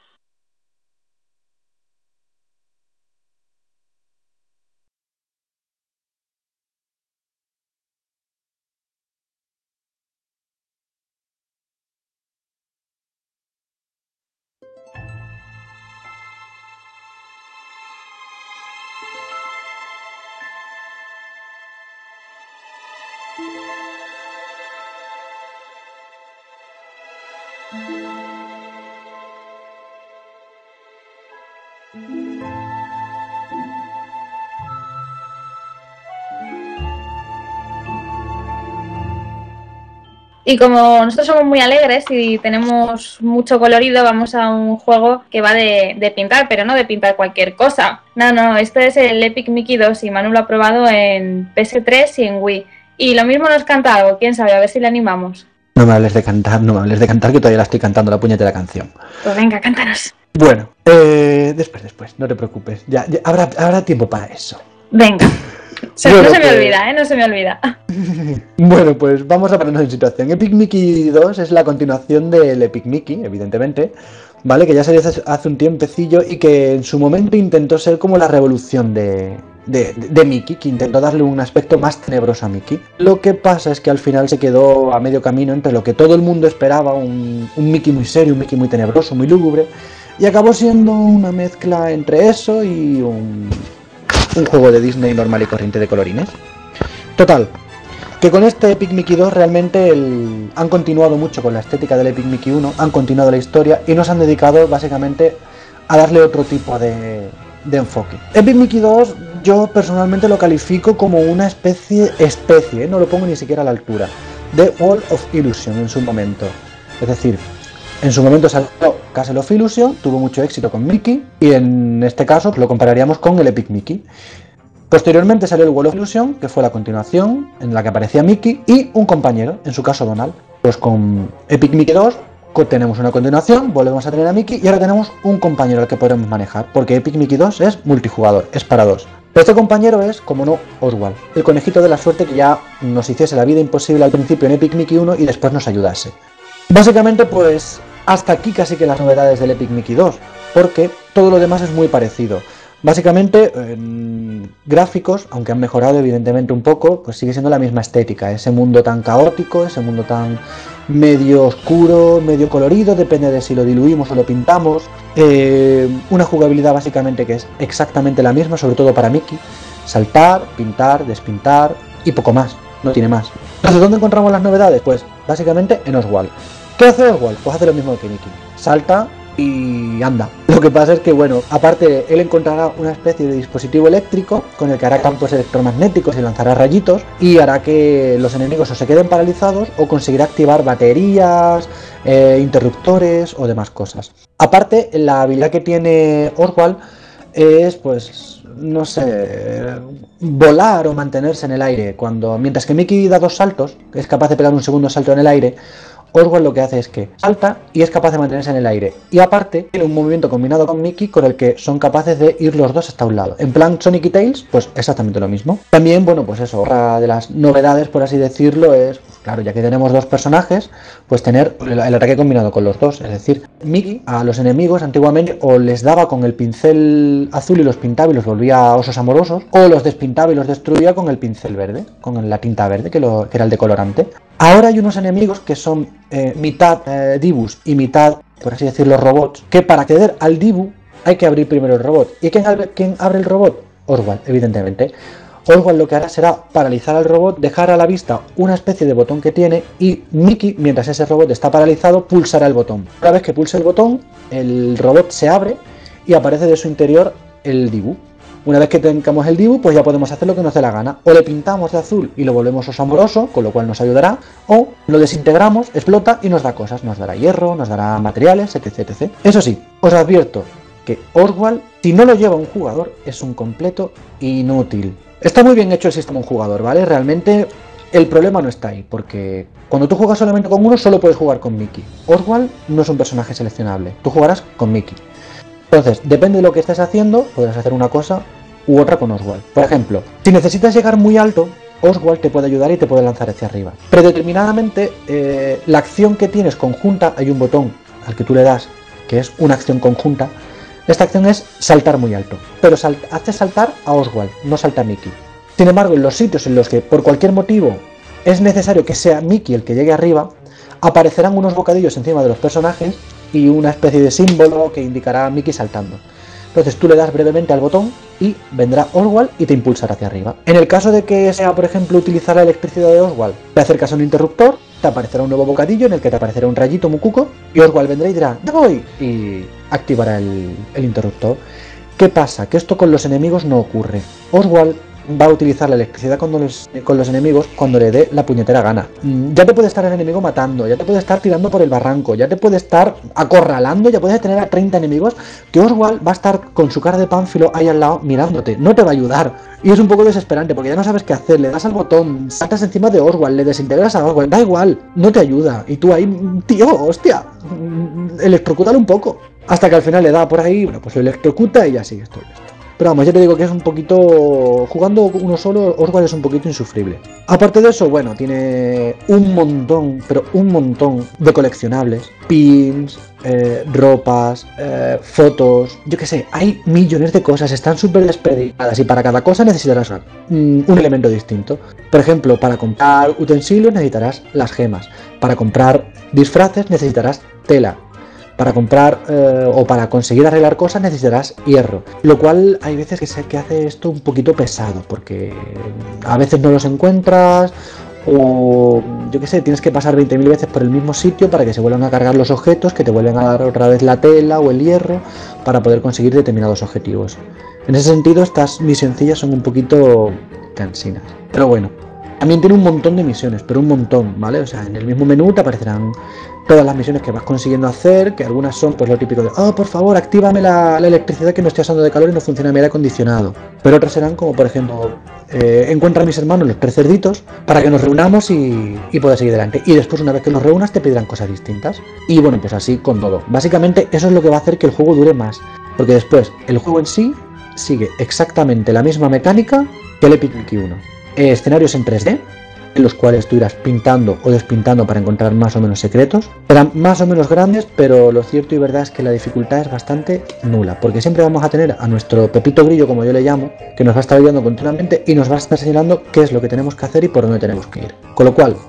Y como nosotros somos muy alegres y tenemos mucho colorido, vamos a un juego que va de, de pintar, pero no de pintar cualquier cosa. No, no, este es el Epic Mickey dos y Manu lo ha probado en P S tres y en Wii. Y lo mismo nos canta algo, quién sabe, a ver si le animamos. No me hables de cantar, no me hables de cantar, que todavía la estoy cantando la puñetera canción. Pues venga, cántanos. Bueno, eh, después, después, no te preocupes. Ya, ya habrá, habrá tiempo para eso. Venga. Se- Bueno, no se me pues- olvida, ¿eh? No se me olvida. Bueno, pues vamos a ponernos en situación. Epic Mickey dos es la continuación del Epic Mickey, evidentemente, ¿vale? Que ya salió hace hace un tiempecillo y que en su momento intentó ser como la revolución de, de, de Mickey, que intentó darle un aspecto más tenebroso a Mickey. Lo que pasa es que al final se quedó a medio camino entre lo que todo el mundo esperaba, un, un Mickey muy serio, un Mickey muy tenebroso, muy lúgubre, y acabó siendo una mezcla entre eso y un, un juego de Disney normal y corriente de colorines. Total, que con este Epic Mickey dos realmente el- han continuado mucho con la estética del Epic Mickey uno, han continuado la historia y nos han dedicado básicamente a darle otro tipo de, de enfoque. Epic Mickey dos yo personalmente lo califico como una especie, especie, ¿eh? No lo pongo ni siquiera a la altura, de Wall of Illusion en su momento. Es decir, en su momento salió Castle of Illusion, tuvo mucho éxito con Mickey, y en este caso lo compararíamos con el Epic Mickey. Posteriormente salió el Wall of Illusion, que fue la continuación, en la que aparecía Mickey y un compañero, en su caso Donald. Pues con Epic Mickey dos tenemos una continuación, volvemos a tener a Mickey y ahora tenemos un compañero al que podremos manejar, porque Epic Mickey dos es multijugador, es para dos. Pero este compañero es, como no, Oswald, el conejito de la suerte que ya nos hiciese la vida imposible al principio en Epic Mickey uno y después nos ayudase. Básicamente, pues hasta aquí casi que las novedades del Epic Mickey dos, porque todo lo demás es muy parecido. Básicamente, en gráficos, aunque han mejorado evidentemente un poco, pues sigue siendo la misma estética, ese mundo tan caótico, ese mundo tan medio oscuro, medio colorido, depende de si lo diluimos o lo pintamos. Eh, una jugabilidad básicamente que es exactamente la misma, sobre todo para Mickey: saltar, pintar, despintar y poco más, no tiene más. Entonces, ¿dónde encontramos las novedades? Pues básicamente en Oswald. ¿Qué hace Oswald? Pues hace lo mismo que Mickey: salta y anda. Lo que pasa es que, bueno, aparte él encontrará una especie de dispositivo eléctrico con el que hará campos electromagnéticos y lanzará rayitos y hará que los enemigos o se queden paralizados o conseguirá activar baterías, eh, interruptores o demás cosas. Aparte, la habilidad que tiene Oswald es, pues, no sé, volar o mantenerse en el aire. Cuando, mientras que Mickey da dos saltos, es capaz de pegar un segundo salto en el aire, Oswald lo que hace es que salta y es capaz de mantenerse en el aire. Y aparte, tiene un movimiento combinado con Mickey con el que son capaces de ir los dos hasta un lado. En plan Sonic y Tails, pues exactamente lo mismo. También, bueno, pues eso, otra de las novedades, por así decirlo, es, pues claro, ya que tenemos dos personajes, pues tener el, el ataque combinado con los dos. Es decir, Mickey a los enemigos antiguamente o les daba con el pincel azul y los pintaba y los volvía osos amorosos, o los despintaba y los destruía con el pincel verde, con la tinta verde, que, lo, que era el decolorante. Ahora hay unos enemigos que son eh, mitad eh, Dibus y mitad, por así decirlo, robots, que para acceder al Dibu hay que abrir primero el robot. ¿Y quién abre, quién abre el robot? Oswald, evidentemente. Oswald lo que hará será paralizar al robot, dejar a la vista una especie de botón que tiene y Mickey, mientras ese robot está paralizado, pulsará el botón. Una vez que pulse el botón, el robot se abre y aparece de su interior el Dibu. Una vez que tengamos el Dibu, pues ya podemos hacer lo que nos dé la gana. O le pintamos de azul y lo volvemos oso amoroso, con lo cual nos ayudará, o lo desintegramos, explota y nos da cosas. Nos dará hierro, nos dará materiales, etc, etcétera. Eso sí, os advierto que Oswald, si no lo lleva un jugador, es un completo inútil. Está muy bien hecho el sistema un jugador, ¿vale? Realmente el problema no está ahí, porque cuando tú juegas solamente con uno, solo puedes jugar con Mickey. Oswald no es un personaje seleccionable, tú jugarás con Mickey. Entonces, depende de lo que estés haciendo, podrás hacer una cosa u otra con Oswald. Por ejemplo, si necesitas llegar muy alto, Oswald te puede ayudar y te puede lanzar hacia arriba. Predeterminadamente, eh, la acción que tienes conjunta, hay un botón al que tú le das, que es una acción conjunta. Esta acción es saltar muy alto, pero sal hace saltar a Oswald, no salta a Mickey. Sin embargo, en los sitios en los que por cualquier motivo es necesario que sea Mickey el que llegue arriba, aparecerán unos bocadillos encima de los personajes y una especie de símbolo que indicará a Mickey saltando. Entonces tú le das brevemente al botón y vendrá Oswald y te impulsará hacia arriba. En el caso de que sea, por ejemplo, utilizar la electricidad de Oswald, te acercas a un interruptor, te aparecerá un nuevo bocadillo en el que te aparecerá un rayito mucuco y Oswald vendrá y dirá ¡ya voy! Y activará el, el interruptor. ¿Qué pasa? Que esto con los enemigos no ocurre. Oswald va a utilizar la electricidad con los, con los enemigos cuando le dé la puñetera gana. Ya te puede estar el enemigo matando, ya te puede estar tirando por el barranco, ya te puede estar acorralando, ya puedes tener a treinta enemigos, que Oswald va a estar con su cara de pánfilo ahí al lado mirándote, no te va a ayudar. Y es un poco desesperante porque ya no sabes qué hacer, le das al botón, saltas encima de Oswald, le desintegras a Oswald, da igual, no te ayuda. Y tú ahí, tío, hostia, electrocútalo un poco. Hasta que al final le da por ahí, bueno, pues lo electrocuta y ya sigue esto. Pero vamos, ya te digo que es un poquito... Jugando uno solo, Oswald es un poquito insufrible. Aparte de eso, bueno, tiene un montón, pero un montón de coleccionables. Pins, eh, ropas, eh, fotos... Yo qué sé, hay millones de cosas, están súper desperdigadas y para cada cosa necesitarás un, un elemento distinto. Por ejemplo, para comprar utensilios necesitarás las gemas. Para comprar disfraces necesitarás tela. Para comprar eh, o para conseguir arreglar cosas necesitarás hierro, lo cual hay veces que, se, que hace esto un poquito pesado, porque a veces no los encuentras o yo qué sé, tienes que pasar veinte mil veces por el mismo sitio para que se vuelvan a cargar los objetos, que te vuelven a dar otra vez la tela o el hierro para poder conseguir determinados objetivos. En ese sentido, estas misioncillas son un poquito cansinas, pero bueno. También tiene un montón de misiones, pero un montón, ¿vale? O sea, en el mismo menú te aparecerán todas las misiones que vas consiguiendo hacer, que algunas son pues lo típico de, oh, por favor, actívame la, la electricidad que no estoy asando de calor y no funciona mi aire acondicionado. Pero otras serán como, por ejemplo, eh, encuentra a mis hermanos los tres cerditos para que nos reunamos y, y poder seguir adelante. Y después, una vez que los reúnas, te pedirán cosas distintas. Y bueno, pues así con todo. Básicamente, eso es lo que va a hacer que el juego dure más. Porque después, el juego en sí sigue exactamente la misma mecánica que el Epic Mickey uno. Eh, escenarios en tres D, en los cuales tú irás pintando o despintando para encontrar más o menos secretos. Serán más o menos grandes, pero lo cierto y verdad es que la dificultad es bastante nula, porque siempre vamos a tener a nuestro Pepito Grillo, como yo le llamo, que nos va a estar ayudando continuamente y nos va a estar señalando qué es lo que tenemos que hacer y por dónde tenemos que ir. Con lo cual,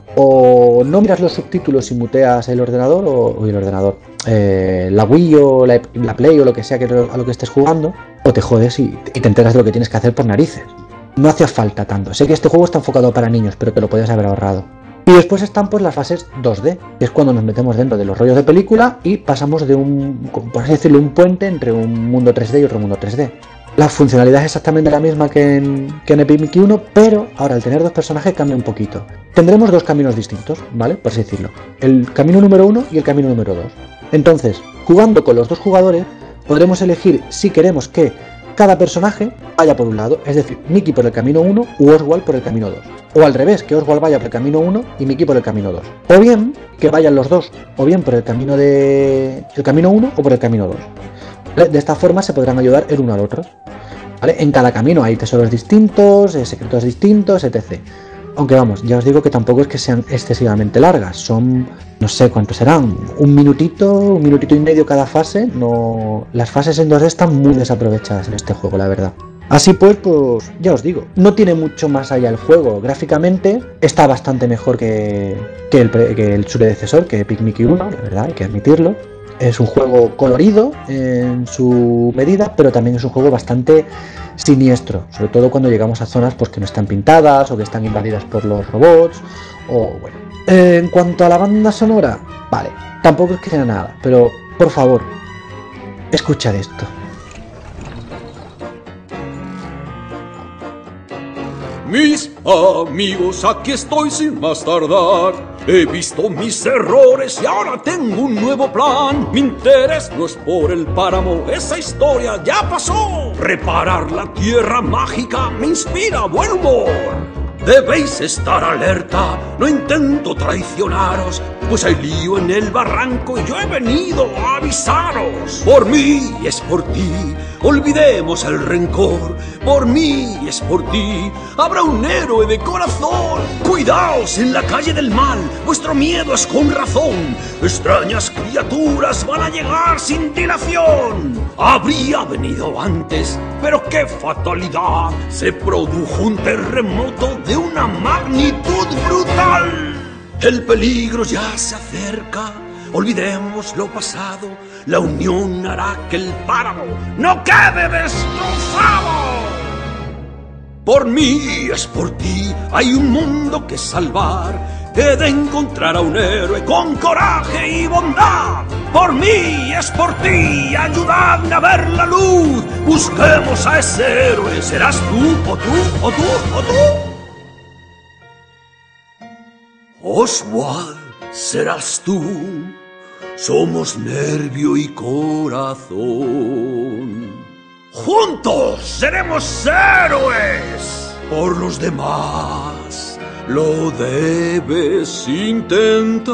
o no miras los subtítulos y muteas el ordenador, o, o el ordenador, eh, la Wii o la, la Play o lo que sea que, a lo que estés jugando, o te jodes y, y te enteras de lo que tienes que hacer por narices. No hacía falta tanto. Sé que este juego está enfocado para niños, pero te lo podías haber ahorrado. Y después están pues las fases dos D, que es cuando nos metemos dentro de los rollos de película y pasamos de un, por así decirlo, un puente entre un mundo tres D y otro mundo tres D. La funcionalidad es exactamente la misma que en, que en Epic Mickey uno, pero ahora al tener dos personajes cambia un poquito. Tendremos dos caminos distintos, ¿vale? Por así decirlo. El camino número uno y el camino número dos. Entonces, jugando con los dos jugadores, podremos elegir si queremos que cada personaje vaya por un lado, es decir, Mickey por el camino uno u Oswald por el camino dos. O al revés, que Oswald vaya por el camino uno y Mickey por el camino dos. O bien, que vayan los dos, o bien por el camino de el camino uno o por el camino dos. De esta forma se podrán ayudar el uno al otro. ¿Vale? En cada camino hay tesoros distintos, secretos distintos, etcétera. Aunque vamos, ya os digo que tampoco es que sean excesivamente largas, son, no sé cuántos serán, un minutito, un minutito y medio cada fase. No, las fases en dos D están muy desaprovechadas en este juego, la verdad. Así pues, pues ya os digo, no tiene mucho más allá el juego. Gráficamente está bastante mejor que, que, el, que el su predecesor, que Epic Mickey uno, la verdad, hay que admitirlo. Es un juego colorido en su medida, pero también es un juego bastante siniestro, sobre todo cuando llegamos a zonas pues, que no están pintadas o que están invadidas por los robots. O bueno, eh, en cuanto a la banda sonora, vale, tampoco es que sea nada, pero por favor, escuchad esto. Mis amigos, aquí estoy sin más tardar. He visto mis errores y ahora tengo un nuevo plan. Mi interés no es por el páramo, esa historia ya pasó. Reparar la tierra mágica me inspira buen humor. Debéis estar alerta, no intento traicionaros, pues hay lío en el barranco y yo he venido a avisaros. Por mí y es por ti, olvidemos el rencor. Por mí y es por ti, habrá un héroe de corazón. Cuidaos en la calle del mal, vuestro miedo es con razón. Extrañas criaturas van a llegar sin dilación. Habría venido antes, pero qué fatalidad. Se produjo un terremoto de una magnitud brutal. El peligro ya se acerca, olvidemos lo pasado. La unión hará que el páramo no quede destrozado. Por mí es por ti, hay un mundo que salvar. He de encontrar a un héroe con coraje y bondad. Por mí es por ti, ayudadme a ver la luz. Busquemos a ese héroe, serás tú o tú o tú o tú. Oswald, serás tú, somos nervio y corazón. Juntos seremos héroes, por los demás lo debes intentar.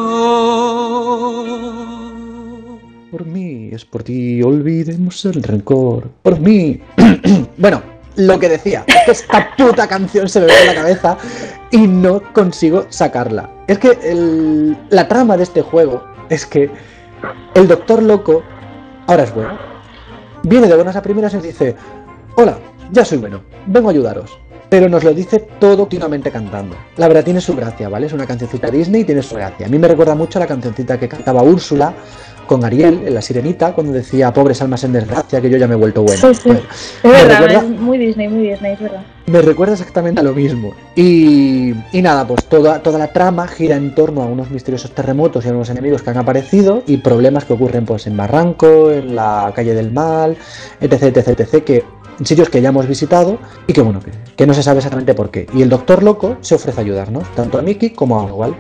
Por mí, es por ti, olvidemos el rencor. Por mí. Bueno, lo que decía, es que esta puta canción se me ve en la cabeza y no consigo sacarla. Es que el, la trama de este juego es que el Doctor Loco ahora es bueno. Viene de buenas a primeras y nos dice: hola, ya soy bueno, vengo a ayudaros. Pero nos lo dice todo continuamente cantando. La verdad tiene su gracia, ¿vale? Es una cancioncita Disney y tiene su gracia. A mí me recuerda mucho a la cancioncita que cantaba Úrsula con Ariel en La Sirenita, cuando decía pobres almas en desgracia, que yo ya me he vuelto bueno. Sí, sí. Pues, es verdad, recuerda... es muy Disney, muy Disney, es verdad. Me recuerda exactamente a lo mismo. Y, y nada, pues toda, toda la trama gira en torno a unos misteriosos terremotos y a unos enemigos que han aparecido y problemas que ocurren pues en Barranco, en la calle del mal, etc, etc, etc, que sitios que ya hemos visitado y que bueno, que, que no se sabe exactamente por qué. Y el Doctor Loco se ofrece a ayudarnos, tanto a Mickey como a Oswald.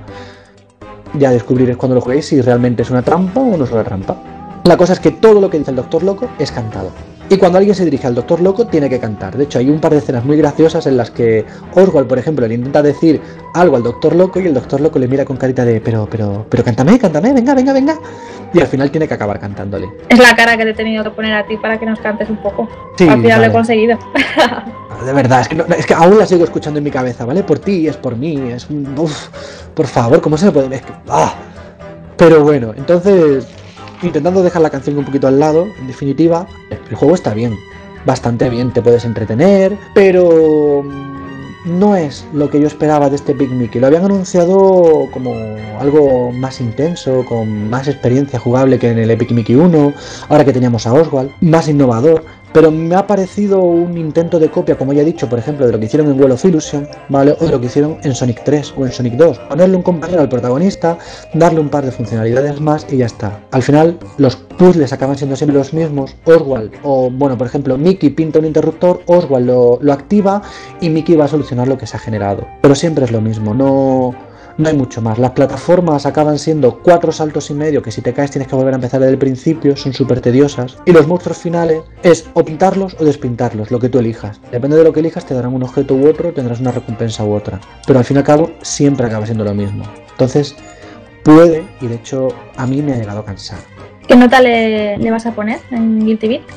Ya descubriréis cuando lo juguéis si realmente es una trampa o no es una trampa. La cosa es que todo lo que dice el Doctor Loco es cantado. Y cuando alguien se dirige al Doctor Loco tiene que cantar. De hecho, hay un par de escenas muy graciosas en las que Oswald, por ejemplo, le intenta decir algo al Doctor Loco y el Doctor Loco le mira con carita de pero, pero, pero cántame, cántame, venga, venga, venga. Y al final tiene que acabar cantándole. Es la cara que te he tenido que poner a ti para que nos cantes un poco. Sí, al final vale. Lo he conseguido. De verdad, es que, no, es que aún la sigo escuchando en mi cabeza, ¿vale? Por ti, es por mí, es un... Uf, por favor, ¿cómo se me puede...? Es que, ¡ah! Pero bueno, entonces... Intentando dejar la canción un poquito al lado, en definitiva, el juego está bien, bastante bien, te puedes entretener, pero no es lo que yo esperaba de este Big Mickey. Lo habían anunciado como algo más intenso, con más experiencia jugable que en el Epic Mickey uno, ahora que teníamos a Oswald, más innovador, pero me ha parecido un intento de copia, como ya he dicho, por ejemplo, de lo que hicieron en Wall of Illusion, ¿vale? O de lo que hicieron en Sonic tres o en Sonic dos. Ponerle un compañero al protagonista, darle un par de funcionalidades más y ya está. Al final, los puzzles acaban siendo siempre los mismos. Oswald, o bueno, por ejemplo, Mickey pinta un interruptor, Oswald lo, lo activa y Mickey va a solucionar lo que se ha generado. Pero siempre es lo mismo, no... No hay mucho más. Las plataformas acaban siendo cuatro saltos y medio, que si te caes tienes que volver a empezar desde el principio, son súper tediosas. Y los monstruos finales es o pintarlos o despintarlos, lo que tú elijas. Depende de lo que elijas, te darán un objeto u otro, tendrás una recompensa u otra. Pero al fin y al cabo, siempre acaba siendo lo mismo. Entonces, puede, y de hecho, a mí me ha llegado a cansar. ¿Qué nota le, le vas a poner en Guilty Beat?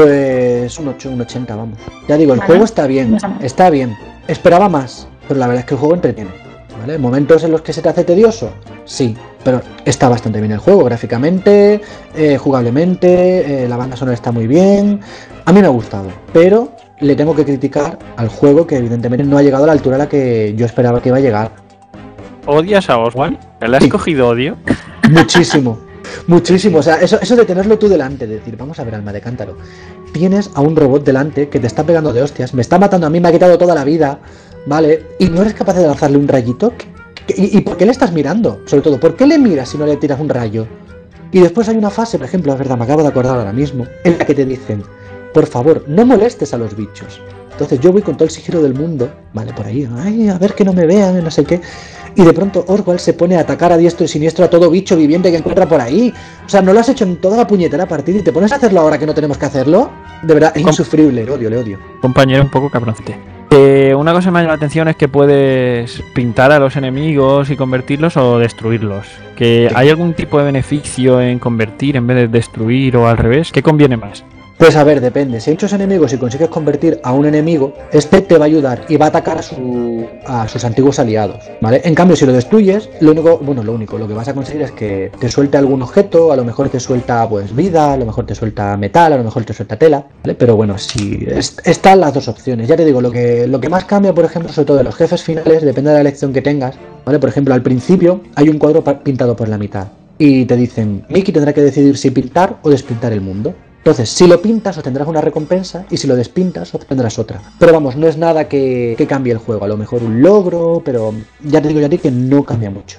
Pues un ocho, un ochenta, vamos. Ya digo, el Vale. juego está bien, No está mal. está bien. Esperaba más, pero la verdad es que el juego entretiene. ¿Vale? ¿Momentos en los que se te hace tedioso? Sí, pero está bastante bien el juego, gráficamente, eh, jugablemente, eh, la banda sonora está muy bien. A mí me ha gustado, pero le tengo que criticar al juego que evidentemente no ha llegado a la altura a la que yo esperaba que iba a llegar. ¿Odias a Oswald? ¿Le has Sí. cogido odio? Muchísimo, muchísimo. O sea, eso, eso de tenerlo tú delante, de decir, vamos a ver, alma de cántaro, tienes a un robot delante que te está pegando de hostias, me está matando a mí, me ha quitado toda la vida, ¿vale? Y no eres capaz de lanzarle un rayito. ¿Y, y por qué le estás mirando? Sobre todo, ¿por qué le miras si no le tiras un rayo? Y después hay una fase, por ejemplo, es verdad, me acabo de acordar ahora mismo, en la que te dicen, por favor, no molestes a los bichos. Entonces yo voy con todo el sigilo del mundo, ¿vale? Por ahí, ay, a ver que no me vean, no sé qué. Y de pronto Oswald se pone a atacar a diestro y siniestro a todo bicho viviente que encuentra por ahí. O sea, no lo has hecho en toda la puñetera partida y te pones a hacerlo ahora que no tenemos que hacerlo. De verdad, es Com- insufrible, le odio, le odio. Compañero, un poco cabroncete. Eh, una cosa que me llama la atención es que puedes pintar a los enemigos y convertirlos o destruirlos. Que Sí. ¿Hay algún tipo de beneficio en convertir en vez de destruir o al revés? ¿Qué conviene más? Pues a ver, depende. Si hay muchos enemigos y consigues convertir a un enemigo, este te va a ayudar y va a atacar a, su, a sus antiguos aliados, ¿vale? En cambio, si lo destruyes, lo único, bueno, lo único, lo que vas a conseguir es que te suelte algún objeto, a lo mejor te suelta pues vida, a lo mejor te suelta metal, a lo mejor te suelta tela, ¿vale? Pero bueno, si es, están las dos opciones. Ya te digo, lo que, lo que más cambia, por ejemplo, sobre todo de los jefes finales, depende de la elección que tengas, ¿vale? Por ejemplo, al principio hay un cuadro pa- pintado por la mitad y te dicen, Mickey tendrá que decidir si pintar o despintar el mundo. Entonces, si lo pintas obtendrás una recompensa y si lo despintas obtendrás otra. Pero vamos, no es nada que, que cambie el juego, a lo mejor un logro, pero ya te digo ya a ti que no cambia mucho.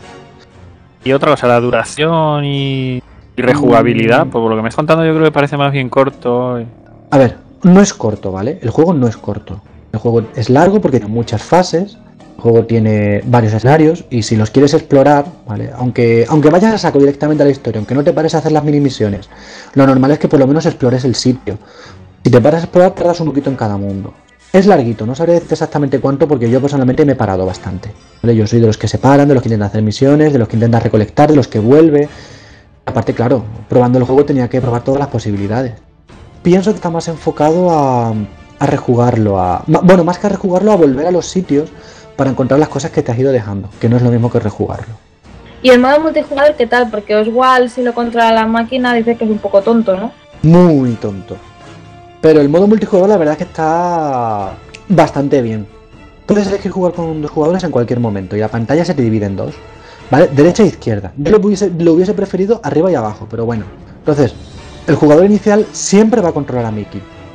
Y otra cosa, la duración y, y rejugabilidad, Mm. por lo que me estás contando yo creo que parece más bien corto. A ver, no es corto, ¿vale? El juego no es corto. El juego es largo porque tiene muchas fases. El juego tiene varios escenarios y si los quieres explorar, ¿vale? Aunque, aunque vayas a saco directamente a la historia, aunque no te pares a hacer las mini misiones, lo normal es que por lo menos explores el sitio. Si te paras a explorar, tardas un poquito en cada mundo. Es larguito, no sabré decirte exactamente cuánto porque yo personalmente me he parado bastante, ¿vale? Yo soy de los que se paran, de los que intentan hacer misiones, de los que intentan recolectar, de los que vuelve. Aparte, claro, probando el juego tenía que probar todas las posibilidades. Pienso que está más enfocado a, a rejugarlo, a... ma- bueno, más que a rejugarlo, a volver a los sitios para encontrar las cosas que te has ido dejando, que no es lo mismo que rejugarlo. ¿Y el modo multijugador qué tal? Porque Oswald, si lo controla la máquina, dice que es un poco tonto, ¿no? Muy tonto. Pero el modo multijugador la verdad es que está bastante bien. Puedes elegir jugar con dos jugadores en cualquier momento y la pantalla se te divide en dos, ¿vale? Derecha e izquierda. Yo lo hubiese, lo hubiese preferido arriba y abajo, pero bueno. Entonces, el jugador inicial siempre va a controlar a Mickey.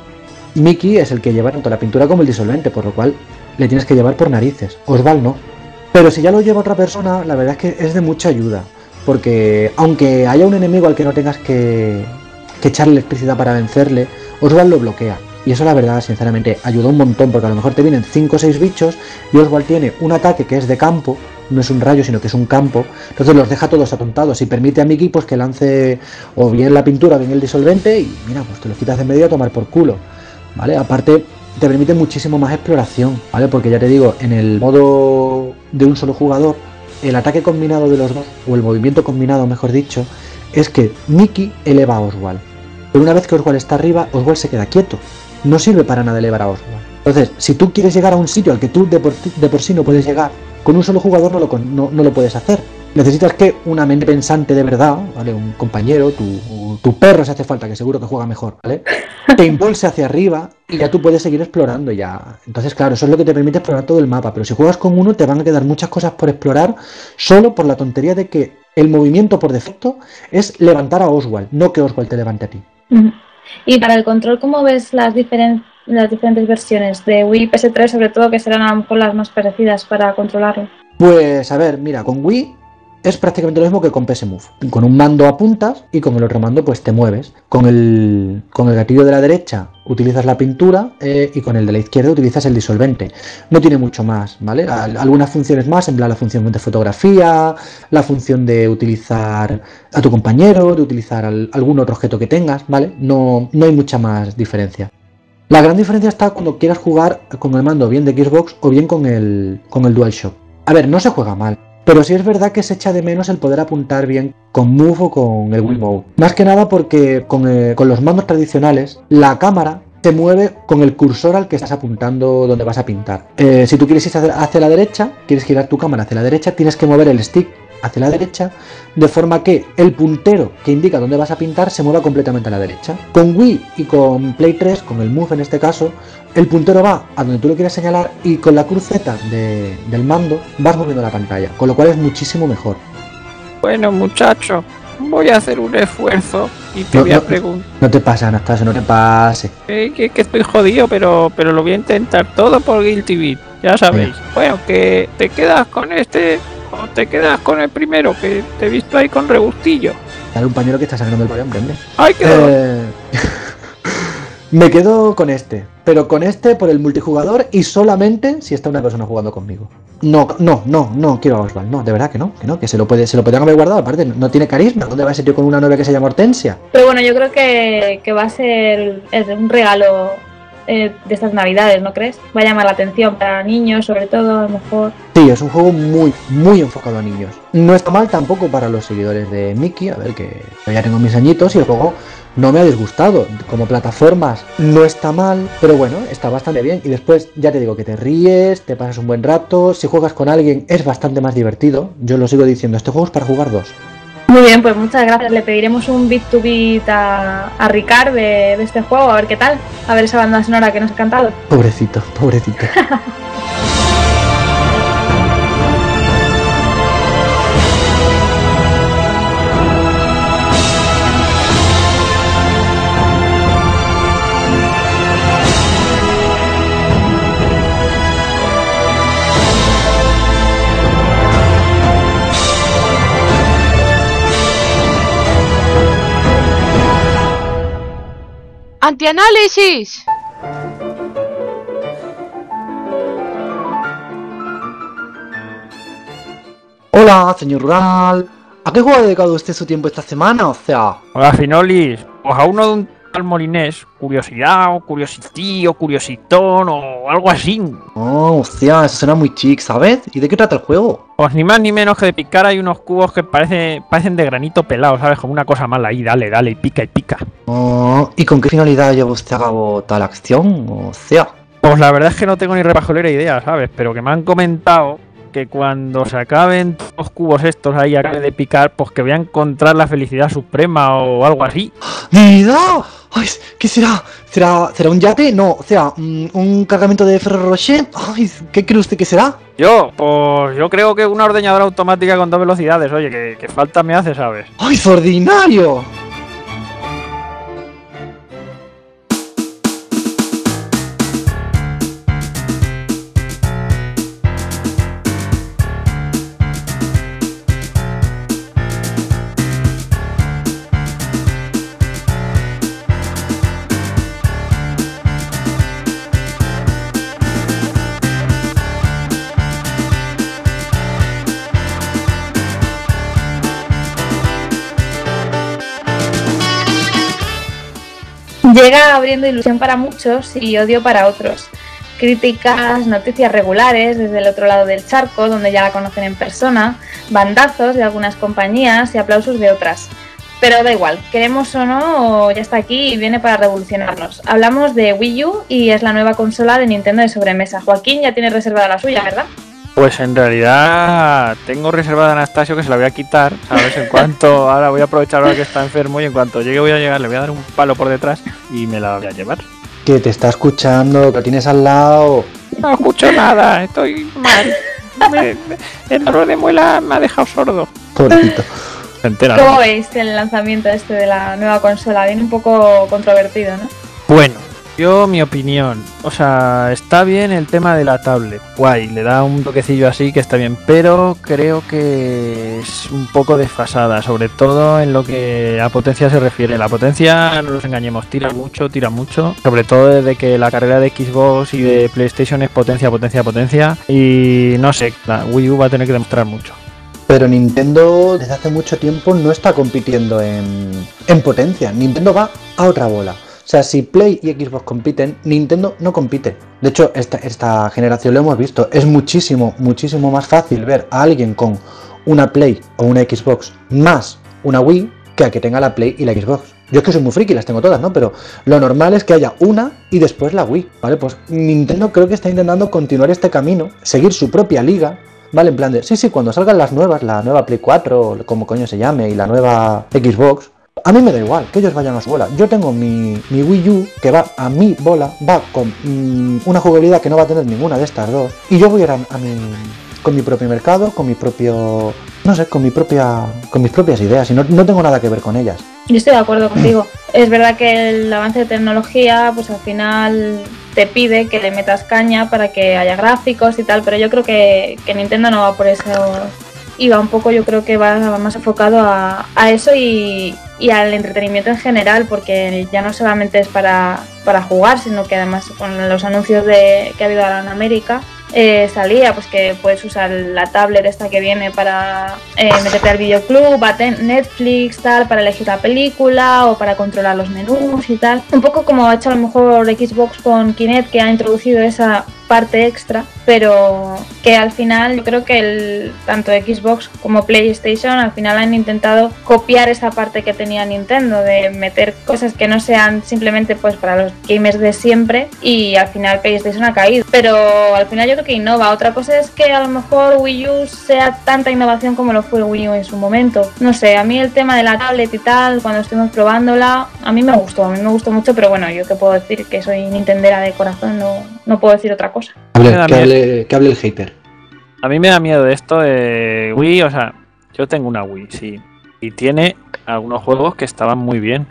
Mickey es el que lleva tanto la pintura como el disolvente, por lo cual le tienes que llevar por narices. Oswald no. Pero si ya lo lleva otra persona, la verdad es que es de mucha ayuda. Porque aunque haya un enemigo al que no tengas que, que echarle electricidad para vencerle, Oswald lo bloquea. Y eso la verdad, sinceramente, ayuda un montón, porque a lo mejor te vienen cinco o seis bichos y Oswald tiene un ataque que es de campo, no es un rayo, sino que es un campo, entonces los deja todos atontados y permite a Mickey pues que lance o bien la pintura o bien el disolvente y mira, pues te lo quitas de medio a tomar por culo, ¿vale? Aparte, te permite muchísimo más exploración, ¿vale? Porque ya te digo, en el modo de un solo jugador, el ataque combinado de los dos, o el movimiento combinado, mejor dicho, es que Mickey eleva a Oswald. Pero una vez que Oswald está arriba, Oswald se queda quieto. No sirve para nada elevar a Oswald. Entonces, si tú quieres llegar a un sitio al que tú de por, de por sí no puedes llegar, con un solo jugador no lo, no, no lo puedes hacer. Necesitas que una mente pensante de verdad, ¿vale? Un compañero, tu, tu perro si hace falta, que seguro que juega mejor, ¿vale? Te impulse hacia arriba y ya tú puedes seguir explorando ya. Entonces, claro, eso es lo que te permite explorar todo el mapa. Pero si juegas con uno, te van a quedar muchas cosas por explorar solo por la tontería de que el movimiento por defecto es levantar a Oswald, no que Oswald te levante a ti. Y para el control, ¿cómo ves las, diferen las diferentes versiones de Wii y P S tres, sobre todo, que serán a lo mejor las más parecidas para controlarlo? Pues a ver, mira, con Wii es prácticamente lo mismo que con P S Move. Con un mando apuntas y con el otro mando pues te mueves. Con el, con el gatillo de la derecha utilizas la pintura eh, y con el de la izquierda utilizas el disolvente. No tiene mucho más, ¿vale? Algunas funciones más, en plan la función de fotografía, la función de utilizar a tu compañero, de utilizar al, algún otro objeto que tengas, ¿vale? No, no hay mucha más diferencia. La gran diferencia está cuando quieras jugar con el mando bien de Xbox o bien con el, con el DualShock. A ver, no se juega mal. Pero sí es verdad que se echa de menos el poder apuntar bien con Move o con el Wiimote. Más que nada porque con, eh, con los mandos tradicionales, la cámara se mueve con el cursor al que estás apuntando donde vas a pintar. Eh, si tú quieres ir hacia, hacia la derecha, quieres girar tu cámara hacia la derecha, tienes que mover el stick hacia la derecha, de forma que el puntero que indica dónde vas a pintar se mueva completamente a la derecha. Con Wii y con Play tres, con el Move en este caso, el puntero va a donde tú lo quieras señalar y con la cruceta de, del mando vas moviendo la pantalla, con lo cual es muchísimo mejor. Bueno, muchacho, voy a hacer un esfuerzo y te no, voy a no, preguntar. No te pasa, Anastasio, no te pase. Eh, que, que estoy jodido, pero, pero lo voy a intentar todo por Guilty Beat, ya sabéis. Bien. Bueno, que te quedas con este o te quedas con el primero, que te he visto ahí con rebustillo. Dale un pañuelo que está sacando el bolón, hombre. ¡Ay, qué dolor! Eh... Me quedo con este, pero con este por el multijugador y solamente si está una persona jugando conmigo. No, no, no, no quiero a Oswald, no, de verdad que no, que no, que se lo puede, se lo podrían haber guardado, aparte no tiene carisma. ¿Dónde va ese tío con una novia que se llama Hortensia? Pero bueno, yo creo que, que va a ser un regalo eh, de estas navidades, ¿no crees? Va a llamar la atención para niños, sobre todo, a lo mejor. Sí, es un juego muy, muy enfocado a niños. No está mal tampoco para los seguidores de Mickey, a ver que yo ya tengo mis añitos y el juego no me ha disgustado. Como plataformas no está mal, pero bueno, está bastante bien. Y después ya te digo que te ríes, te pasas un buen rato. Si juegas con alguien es bastante más divertido. Yo lo sigo diciendo, este juego es para jugar dos. Muy bien, pues muchas gracias. Le pediremos un beat to beat a, a Ricard de, de este juego, a ver qué tal. A ver esa banda sonora que nos ha cantado. Pobrecito, pobrecito. ¡Antianálisis! Hola, señor Rural. ¿A qué juego ha dedicado usted su tiempo esta semana? O sea... Hola, Finolis. Pues a uno de un tal Molinés. Curiosidad, o curiosití, o curiositón, o algo así. Oh, hostia, eso suena muy chic, ¿sabes? ¿Y de qué trata el juego? Pues ni más ni menos que de picar hay unos cubos que parece, parecen de granito pelado, ¿sabes? Como una cosa mala ahí, dale, dale, y pica y pica. Oh, ¿y con qué finalidad lleva usted a cabo tal acción? O sea... Pues la verdad es que no tengo ni repajolera idea, ¿sabes? Pero que me han comentado que cuando se acaben los cubos estos ahí, acabe de picar, pues que voy a encontrar la felicidad suprema o algo así. ¡Mira! Ay, ¿qué será? ¿Será será un yate? No, o sea, un cargamento de Ferrero Rocher. Ay, ¿qué cree usted que será? Yo, pues yo creo que una ordeñadora automática con dos velocidades. Oye, que, que falta me hace, ¿sabes? ¡Ay, es ordinario! Llega abriendo ilusión para muchos y odio para otros. Críticas, noticias regulares desde el otro lado del charco, donde ya la conocen en persona, bandazos de algunas compañías y aplausos de otras. Pero da igual, queremos o no, ya está aquí y viene para revolucionarnos. Hablamos de Wii U y es la nueva consola de Nintendo de sobremesa. Joaquín ya tiene reservada la suya, ¿verdad? Pues en realidad tengo reservada a Anastasio, que se la voy a quitar, ¿sabes? En cuanto, ahora voy a aprovechar ahora que está enfermo y en cuanto llegue voy a llegar, le voy a dar un palo por detrás y me la voy a llevar. Que te está escuchando, que tienes al lado. No escucho nada, estoy mal. Me, me, el dolor de muela me ha dejado sordo. Pobrecito. Se entera, ¿Cómo ¿no? veis el lanzamiento este de la nueva consola? Viene un poco controvertido, ¿no? Bueno, yo mi opinión, o sea, está bien el tema de la tablet, guay, le da un toquecillo así que está bien, pero creo que es un poco desfasada, sobre todo en lo que a potencia se refiere. La potencia, no nos engañemos, tira mucho, tira mucho, sobre todo desde que la carrera de Xbox y de PlayStation es potencia, potencia, potencia, y no sé, la Wii U va a tener que demostrar mucho. Pero Nintendo desde hace mucho tiempo no está compitiendo en, en potencia. Nintendo va a otra bola. O sea, si Play y Xbox compiten, Nintendo no compite. De hecho, esta, esta generación lo hemos visto. Es muchísimo, muchísimo más fácil ver a alguien con una Play o una Xbox más una Wii que a que tenga la Play y la Xbox. Yo es que soy muy friki, las tengo todas, ¿no? Pero lo normal es que haya una y después la Wii, ¿vale? Pues Nintendo creo que está intentando continuar este camino, seguir su propia liga, ¿vale? En plan de, sí, sí, cuando salgan las nuevas, la nueva Play cuatro, como coño se llame, y la nueva Xbox, a mí me da igual, que ellos vayan a su bola. Yo tengo mi, mi Wii U, que va a mi bola, va con mmm, una jugabilidad que no va a tener ninguna de estas dos, y yo voy a ir a, a mi, con mi propio mercado, con mi propio, no sé, con mi propia, con mis propias ideas, y no, no tengo nada que ver con ellas. Yo estoy de acuerdo contigo. Es verdad que el avance de tecnología, pues al final te pide que le metas caña para que haya gráficos y tal, pero yo creo que, que Nintendo no va por eso. Y va un poco, yo creo que va, va más enfocado a, a eso y, y al entretenimiento en general, porque ya no solamente es para, para jugar, sino que además con los anuncios de, que ha habido ahora en América, Eh, salía pues que puedes usar la tablet esta que viene para eh, meterte al videoclub, a Netflix, tal, para elegir la película o para controlar los menús y tal. Un poco como ha hecho a lo mejor Xbox con Kinect, que ha introducido esa parte extra, pero que al final yo creo que el, tanto Xbox como PlayStation al final han intentado copiar esa parte que tenía Nintendo, de meter cosas que no sean simplemente pues para los gamers de siempre, y al final PlayStation ha caído. Pero al final yo creo que innova. Otra cosa es que a lo mejor Wii U sea tanta innovación como lo fue Wii U en su momento. No sé, a mí el tema de la tablet y tal, cuando estuvimos probándola, a mí me gustó, a mí me gustó mucho, pero bueno, yo que puedo decir que soy nintendera de corazón, no, no puedo decir otra cosa. Hable, que, hable, que hable el hater. A mí me da miedo de esto de Wii, o sea, yo tengo una Wii, sí, y tiene algunos juegos que estaban muy bien,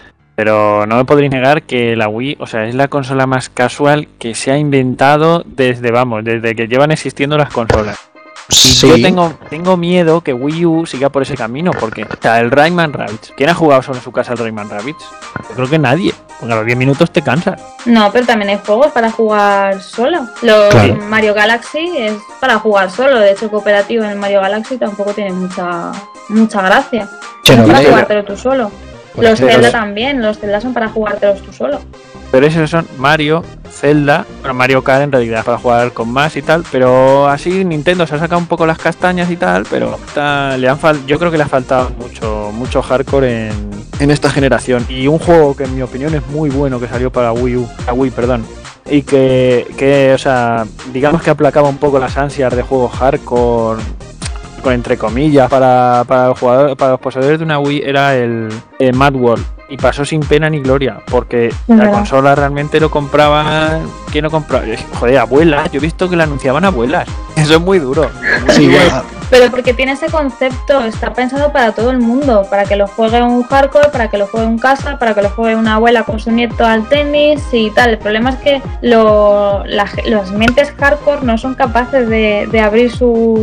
pero no me podréis negar que la Wii, o sea, es la consola más casual que se ha inventado desde, vamos, desde que llevan existiendo las consolas. Y sí. Yo tengo, tengo miedo que Wii U siga por ese camino, porque, o sea, el Rayman Rabbids, ¿quién ha jugado solo en su casa el Rayman Rabbids? Yo creo que nadie, porque a los diez minutos te cansas. No, pero también hay juegos para jugar solo. Los claro. Mario Galaxy es para jugar solo, de hecho cooperativo en el Mario Galaxy tampoco tiene mucha, mucha gracia. Es para jugártelo tú solo. Pues los Zelda los... también, los Zelda son para jugártelos tú solo. Pero esos son Mario, Zelda, bueno, Mario Kart en realidad para jugar con más y tal, pero así Nintendo se ha sacado un poco las castañas y tal, pero está, le han fal- yo creo que le ha faltado mucho, mucho hardcore en, en esta generación. Y un juego que en mi opinión es muy bueno que salió para Wii U, para Wii, perdón, y que, que, o sea, digamos que aplacaba un poco las ansias de juegos hardcore, con entre comillas, para, para, el jugador, para los poseedores de una Wii, era el, el Mad World. Y pasó sin pena ni gloria, porque la consola realmente lo compraba. ¿Quién lo compraba? Joder, abuelas. Yo he visto que la anunciaban abuelas. Eso es muy duro. Sí, bueno. Pero porque tiene ese concepto, está pensado para todo el mundo, para que lo juegue un hardcore, para que lo juegue un casa, para que lo juegue una abuela con su nieto al tenis y tal. El problema es que lo, la, las mentes hardcore no son capaces de, de abrir sus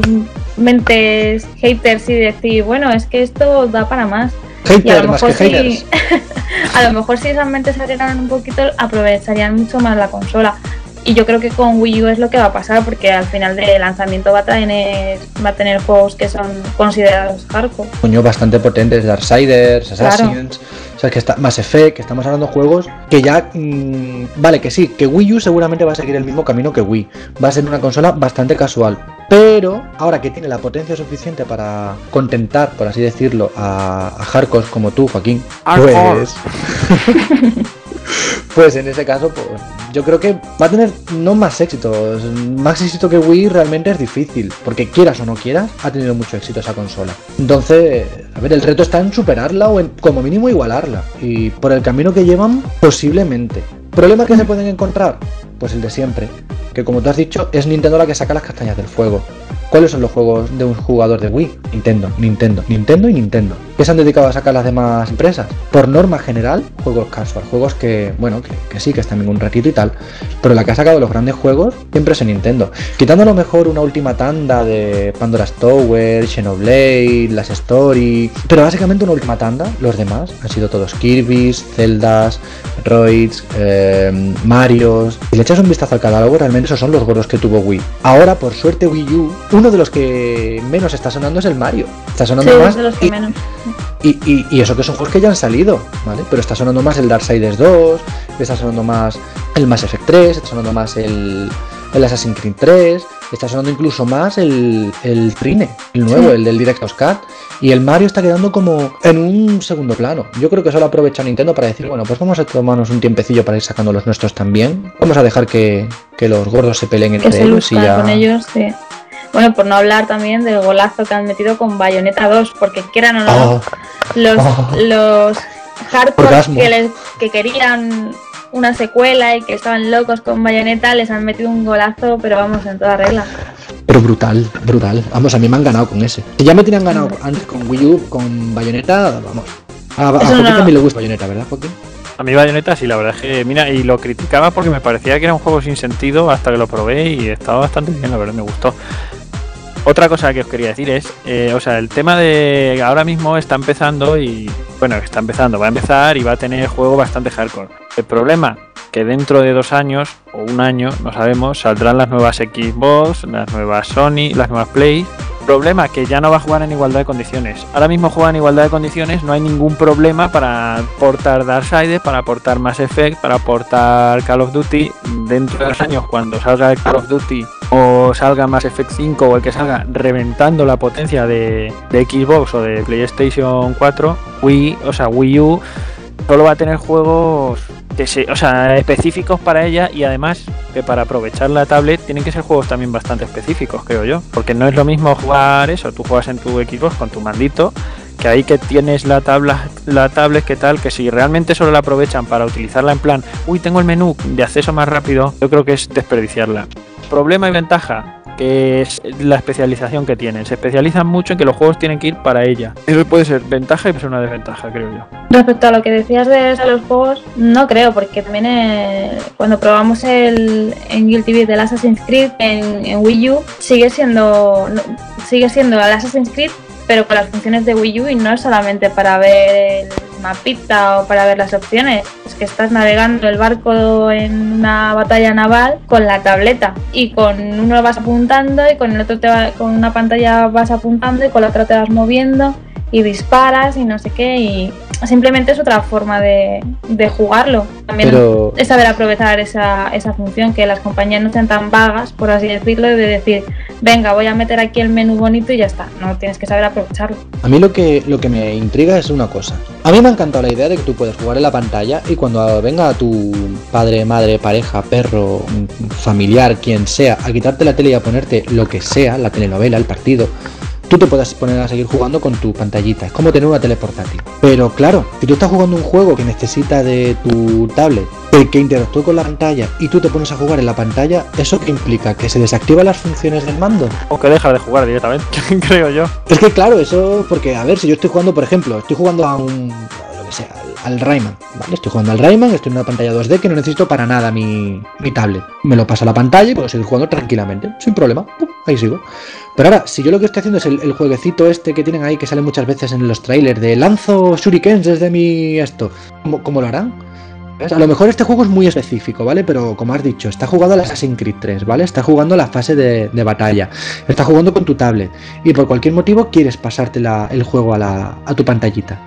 mentes haters y decir, bueno, es que esto da para más. Hater, y a lo más mejor que si, haters. a lo mejor si esas mentes se abrieran un poquito, aprovecharían mucho más la consola. Y yo creo que con Wii U es lo que va a pasar, porque al final del lanzamiento va a tener, va a tener juegos que son considerados hardcore. Coño, bastante potentes, Darksiders, Assassins. Claro. O sea, que está Mass Effect, que estamos hablando de juegos que ya... Mmm, vale, que sí, que Wii U seguramente va a seguir el mismo camino que Wii. Va a ser una consola bastante casual. Pero ahora que tiene la potencia suficiente para contentar, por así decirlo, a, a hardcores como tú, Joaquín, pues... pues en ese caso, pues yo creo que va a tener no más éxito. Más éxito que Wii realmente es difícil, porque quieras o no quieras, ha tenido mucho éxito esa consola. Entonces, a ver, el reto está en superarla o en como mínimo igualarla. Y por el camino que llevan, posiblemente. ¿Problemas que se pueden encontrar? Pues el de siempre, que como tú has dicho, es Nintendo la que saca las castañas del fuego. ¿Cuáles son los juegos de un jugador de Wii? Nintendo, Nintendo, Nintendo y Nintendo. ¿Qué se han dedicado a sacar las demás empresas? Por norma general, juegos casual, juegos que, bueno, que, que sí, que están en un ratito y tal, pero la que ha sacado los grandes juegos siempre es Nintendo. Quitando a lo mejor una última tanda de Pandora's Tower, Xenoblade, Last Story, pero básicamente una última tanda, los demás han sido todos Kirby's, Zeldas, Metroids, eh, Marios. Si le echas un vistazo al catálogo, realmente esos son los gordos que tuvo Wii. Ahora, por suerte, Wii U, uno de los que menos está sonando es el Mario. Está sonando sí, más. De los que y, menos. Y, y, y eso que son juegos que ya han salido, ¿vale? Pero está sonando más el Darksiders dos, está sonando más el Mass Effect tres, está sonando más el, el Assassin's Creed tres, está sonando incluso más el, el Trine, el nuevo, sí. El del Director's Cut. Y el Mario está quedando como en un segundo plano. Yo creo que eso lo aprovecha Nintendo para decir, bueno, pues vamos a tomarnos un tiempecillo para ir sacando los nuestros también. Vamos a dejar que, que los gordos se peleen entre que ellos se y ya... con ellos, sí. Bueno, por no hablar también del golazo que han metido con Bayonetta dos, porque quieran o no, oh, los, oh, los hardcore que, les, que querían una secuela y que estaban locos con Bayonetta, les han metido un golazo, pero vamos, en toda regla. Pero brutal, brutal. Vamos, a mí me han ganado con ese. Si ya me tenían ganado antes con Wii U, con Bayonetta, vamos. A, a Joaquín no... también le gusta Bayonetta, ¿verdad, Joaquín? A mí Bayonetta sí, la verdad es que, mira, y lo criticaba porque me parecía que era un juego sin sentido hasta que lo probé y estaba bastante bien, la verdad, me gustó. Otra cosa que os quería decir es, eh, o sea, el tema de ahora mismo está empezando y, bueno, está empezando, va a empezar y va a tener juego bastante hardcore. El problema, que dentro de dos años o un año, no sabemos, saldrán las nuevas Xbox, las nuevas Sony, las nuevas Play. Problema, que ya no va a jugar en igualdad de condiciones. Ahora mismo juega en igualdad de condiciones, no hay ningún problema para portar Darksiders, para portar Mass Effect, para portar Call of Duty. Dentro de dos años, cuando salga el Call of Duty o salga Mass Effect cinco o el que salga reventando la potencia de, de Xbox o de PlayStation cuatro, Wii, o sea Wii U, solo va a tener juegos que se, o sea, específicos para ella, y además que para aprovechar la tablet tienen que ser juegos también bastante específicos, creo yo, porque no es lo mismo jugar eso, tú juegas en tu Xbox con tu mandito, que ahí que tienes la tabla, la tablet, que tal, que si realmente solo la aprovechan para utilizarla en plan, uy, tengo el menú de acceso más rápido, yo creo que es desperdiciarla. Problema y ventaja, que es la especialización que tienen. Se especializan mucho en que los juegos tienen que ir para ella. Eso puede ser ventaja y puede ser una desventaja, creo yo. Respecto a lo que decías de los juegos, no creo, porque también eh, cuando probamos el en Guilty Beat del Assassin's Creed en, en Wii U, sigue siendo no, sigue siendo el Assassin's Creed, pero con las funciones de Wii U, y no es solamente para ver el mapita o para ver las opciones, es que estás navegando el barco en una batalla naval con la tableta, y con uno vas apuntando y con el otro te va, con una pantalla vas apuntando y con la otra te vas moviendo y disparas y no sé qué, y simplemente es otra forma de, de jugarlo. También Pero... es saber aprovechar esa, esa función, que las compañías no sean tan vagas, por así decirlo, de decir, venga, voy a meter aquí el menú bonito y ya está. No, tienes que saber aprovecharlo. A mí lo que, lo que me intriga es una cosa. A mí me ha encantado la idea de que tú puedes jugar en la pantalla y cuando venga tu padre, madre, pareja, perro, familiar, quien sea, a quitarte la tele y a ponerte lo que sea, la telenovela, el partido, tú te puedas poner a seguir jugando con tu pantallita. Es como tener una tele portátil. Pero claro, si tú estás jugando un juego que necesita de tu tablet, el que interactúe con la pantalla, y tú te pones a jugar en la pantalla, ¿eso qué implica? ¿Que se desactivan las funciones del mando? O que deja de jugar directamente, creo yo. Es que claro, eso, porque a ver, si yo estoy jugando, por ejemplo, estoy jugando a un... lo que sea, al, al Rayman, ¿vale? Estoy jugando al Rayman, estoy en una pantalla dos D que no necesito para nada mi, mi tablet. Me lo paso a la pantalla y puedo seguir jugando tranquilamente, sin problema. Pum, ahí sigo. Pero ahora, si yo lo que estoy haciendo es el, el jueguecito este que tienen ahí, que sale muchas veces en los trailers, de lanzo shurikens desde mi esto, ¿cómo, cómo lo harán? ¿Ves? A lo mejor este juego es muy específico, ¿vale? Pero como has dicho, está jugando al Assassin's Creed tres, ¿vale? Está jugando la fase de, de batalla, está jugando con tu tablet, y por cualquier motivo quieres pasarte la, el juego a, la, a tu pantallita.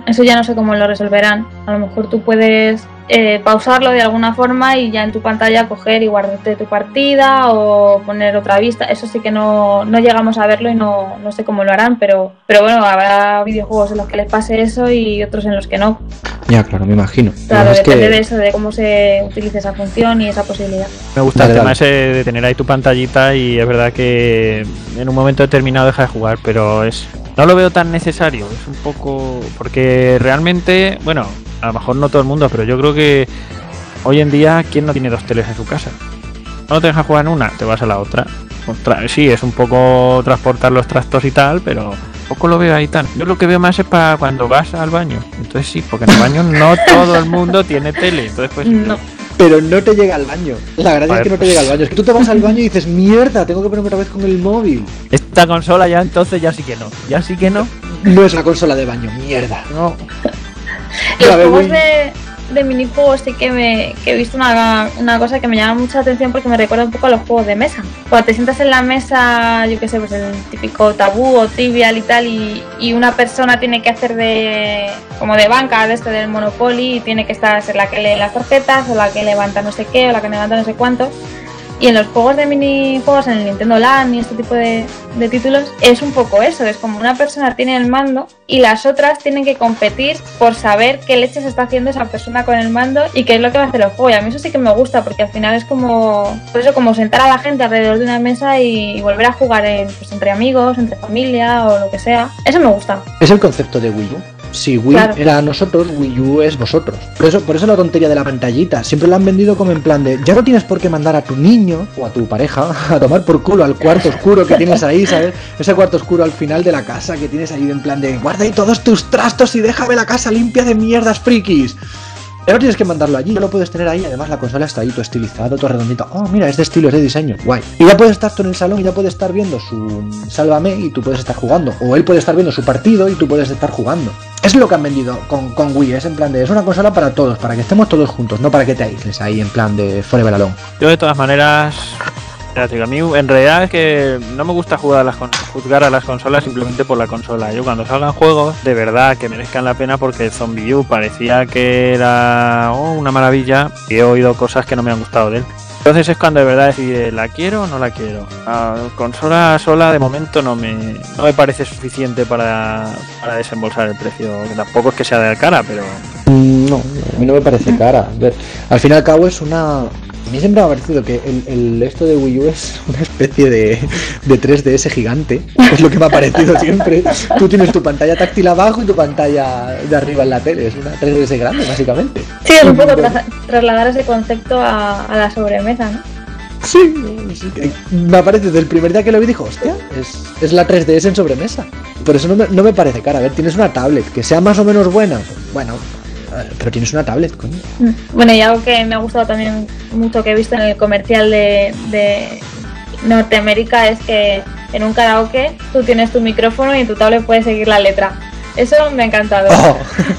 Eso ya no sé cómo lo resolverán. A lo mejor tú puedes eh, pausarlo de alguna forma y ya en tu pantalla coger y guardarte tu partida o poner otra vista. Eso sí que no, no llegamos a verlo y no, no sé cómo lo harán, pero, pero bueno, habrá videojuegos en los que les pase eso y otros en los que no. Ya, claro, me imagino. Claro, es depende que... de eso, de cómo se utilice esa función y esa posibilidad. Me gusta Dale, el tema dale. ese de tener ahí tu pantallita y es verdad que en un momento determinado deja de jugar, pero es no lo veo tan necesario, es un poco... Porque realmente, bueno, a lo mejor no todo el mundo, pero yo creo que hoy en día, ¿quién no tiene dos teles en su casa? No te dejas jugar en una, te vas a la otra. Otra- Sí, es un poco transportar los trastos y tal, pero poco lo veo ahí tan. Yo lo que veo más es para cuando vas al baño. Entonces sí, porque en el baño no todo el mundo tiene tele. Entonces pues No. Pero no te llega al baño. La gracia A es que ver. no te llega al baño. Es que tú te vas al baño y dices, mierda, tengo que ponerme otra vez con el móvil. esta consola ya entonces ya sí que no. Ya sí que no. No es una consola de baño, mierda. No. Los A ver, juegos Wii- de, de minijuegos sí que, me, que he visto una, una cosa que me llama mucha atención porque me recuerda un poco a los juegos de mesa. Cuando te sientas en la mesa, yo qué sé, pues el típico tabú o trivial y tal, y, y una persona tiene que hacer de como de banca de este del Monopoly y tiene que estar ser la que lee las tarjetas o la que levanta no sé qué o la que levanta no sé cuánto. Y en los juegos de minijuegos, en el Nintendo Land y este tipo de, de títulos, es un poco eso, es como una persona tiene el mando y las otras tienen que competir por saber qué leches está haciendo esa persona con el mando y qué es lo que va a hacer el juego. Y a mí eso sí que me gusta porque al final es como, pues eso, como sentar a la gente alrededor de una mesa y, y volver a jugar en, pues, entre amigos, entre familia o lo que sea. Eso me gusta. Es el concepto de Wii U. Si Wii Claro. era nosotros, Wii U es vosotros. Por eso, por eso la tontería de la pantallita. Siempre la han vendido como en plan de, ya no tienes por qué mandar a tu niño o a tu pareja a tomar por culo al cuarto oscuro que tienes ahí, ¿sabes? Ese cuarto oscuro al final de la casa que tienes ahí en plan de, guarda ahí todos tus trastos y déjame la casa limpia de mierdas frikis. Ya no tienes que mandarlo allí, ya lo puedes tener ahí. Además, la consola está ahí, todo estilizado, todo redondito. Oh, mira, es de estilo, es de diseño, guay. Y ya puedes estar tú en el salón y ya puedes estar viendo su Sálvame y tú puedes estar jugando. O él puede estar viendo su partido y tú puedes estar jugando. Es lo que han vendido con, con Wii, es en plan de, es una consola para todos, para que estemos todos juntos, no para que te aísles ahí en plan de Forever Alone. Yo de todas maneras, ya te digo, a mí en realidad es que no me gusta jugar a las con- juzgar a las consolas simplemente por la consola. Yo cuando salgan juegos de verdad que merezcan la pena, porque Zombie U parecía que era oh, una maravilla y he oído cosas que no me han gustado de él. Entonces es cuando de verdad decide, ¿la quiero o no la quiero? La consola sola de momento no me, no me parece suficiente para, para desembolsar el precio. Que tampoco es que sea de cara, pero No, a mí no me parece cara. A ver, al fin y al cabo es una... A mí siempre me ha parecido que el, el esto de Wii U es una especie de, de tres D S gigante. Es lo que me ha parecido siempre. Tú tienes tu pantalla táctil abajo y tu pantalla de arriba en la tele. Es una tres D S grande, básicamente. Sí, es un poco tra- trasladar ese concepto a, a la sobremesa, ¿no? Sí, sí, que me parece desde el primer día que lo vi, dijo, hostia, es, es la tres D S en sobremesa. Por eso no me, no me parece cara. A ver, tienes una tablet que sea más o menos buena. Bueno, eh, pero tienes una tablet, coño. Mm. Bueno, y algo que me ha gustado también mucho que he visto en el comercial de, de Norteamérica es que en un karaoke tú tienes tu micrófono y en tu tablet puedes seguir la letra. Eso me ha encantado. Oh.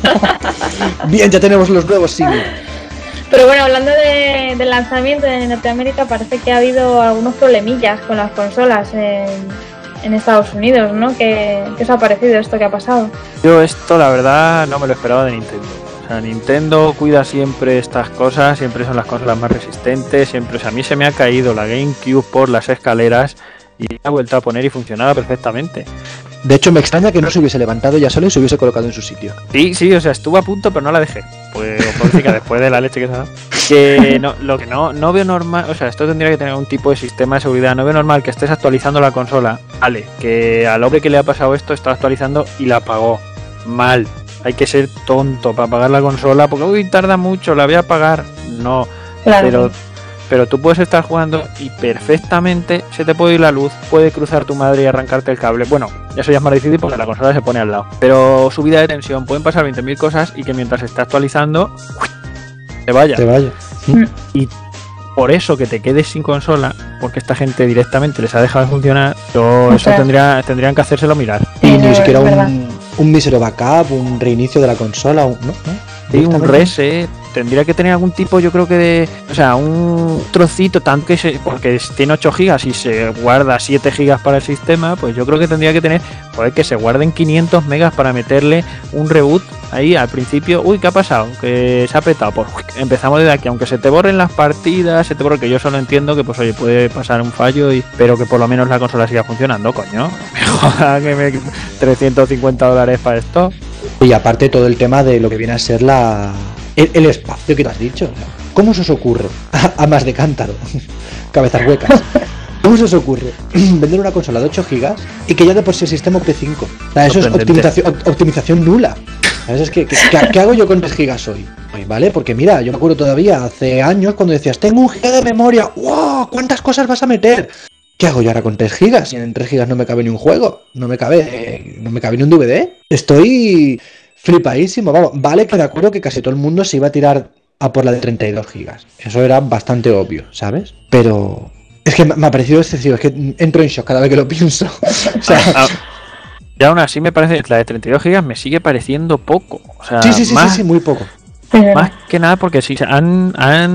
Bien, ya tenemos los nuevos singles. Pero bueno, hablando de, del lanzamiento en Norteamérica, parece que ha habido algunos problemillas con las consolas en, en Estados Unidos, ¿no? ¿Qué, ¿Qué os ha parecido esto que ha pasado? yo esto la verdad no me lo esperaba de Nintendo. O sea, Nintendo cuida siempre estas cosas, siempre son las consolas más resistentes, siempre, o sea, a mí se me ha caído la GameCube por las escaleras y ha vuelto a poner y funcionaba perfectamente. De hecho, me extraña que no se hubiese levantado ya solo y se hubiese colocado en su sitio. Sí, sí, o sea, estuve a punto, pero no la dejé. Pues, pobrecita, después de la leche que se ha dado. Que no, lo que no, no veo normal, o sea, esto tendría que tener un tipo de sistema de seguridad. No veo normal que estés actualizando la consola. Vale, que al hombre que le ha pasado esto está actualizando y la apagó. Mal. Hay que ser tonto para apagar la consola porque, uy, tarda mucho, la voy a apagar. No, Claro. pero, pero tú puedes estar jugando y perfectamente se te puede ir la luz, puede cruzar tu madre y arrancarte el cable. Bueno, eso ya es más difícil porque la consola se pone al lado. Pero subida de tensión, pueden pasar veinte mil cosas y que mientras está actualizando, te vaya. Te vaya. Y por eso que te quedes sin consola, porque esta gente directamente les ha dejado de funcionar, yo eso Ostras. tendría, tendrían que hacérselo mirar. Y Sí, ni es siquiera verdad. un, un mísero backup, un reinicio de la consola, un, ¿no? ¿no? Sí, un Directamente. reset, tendría que tener algún tipo, yo creo que de, o sea, un trocito, tanto que se, porque tiene ocho gigas y se guarda siete gigas para el sistema, pues yo creo que tendría que tener, joder, que se guarden quinientos megas para meterle un reboot ahí al principio, uy, ¿qué ha pasado? Que se ha petado, pues uy, empezamos desde aquí, aunque se te borren las partidas, se te borre, que yo solo entiendo que pues oye, puede pasar un fallo, y pero que por lo menos la consola siga funcionando, coño. Me joda que me trescientos cincuenta dólares para esto. Y aparte todo el tema de lo que viene a ser la el, el espacio que te has dicho, o sea, ¿cómo se os ocurre? A, a más de cántaro, cabezas huecas. ¿Cómo se os ocurre vender una consola de ocho gigas y que ya de por sí el sistema opte cinco? O sea, eso es optimización, optimización nula. ¿Sabes? Es que, que, ¿qué hago yo con tres gigas hoy? Pues vale, porque mira, yo me acuerdo todavía hace años cuando decías, tengo un giga de memoria, ¡wow! ¿Cuántas cosas vas a meter? ¿Qué hago yo ahora con tres gigas? Y en tres gigas no me cabe ni un juego, no me cabe, eh, no me cabe ni un D V D. Estoy flipadísimo, vamos. Vale que me acuerdo que casi todo el mundo se iba a tirar a por la de treinta y dos gigas. Eso era bastante obvio, ¿sabes? Pero... es que me ha parecido excesivo, es que entro en shock cada vez que lo pienso. O sea, ah, y aún así me parece, la de treinta y dos gigas me sigue pareciendo poco. O sea, sí, sí, sí, más, sí, sí, muy poco. Más que nada porque sí, han,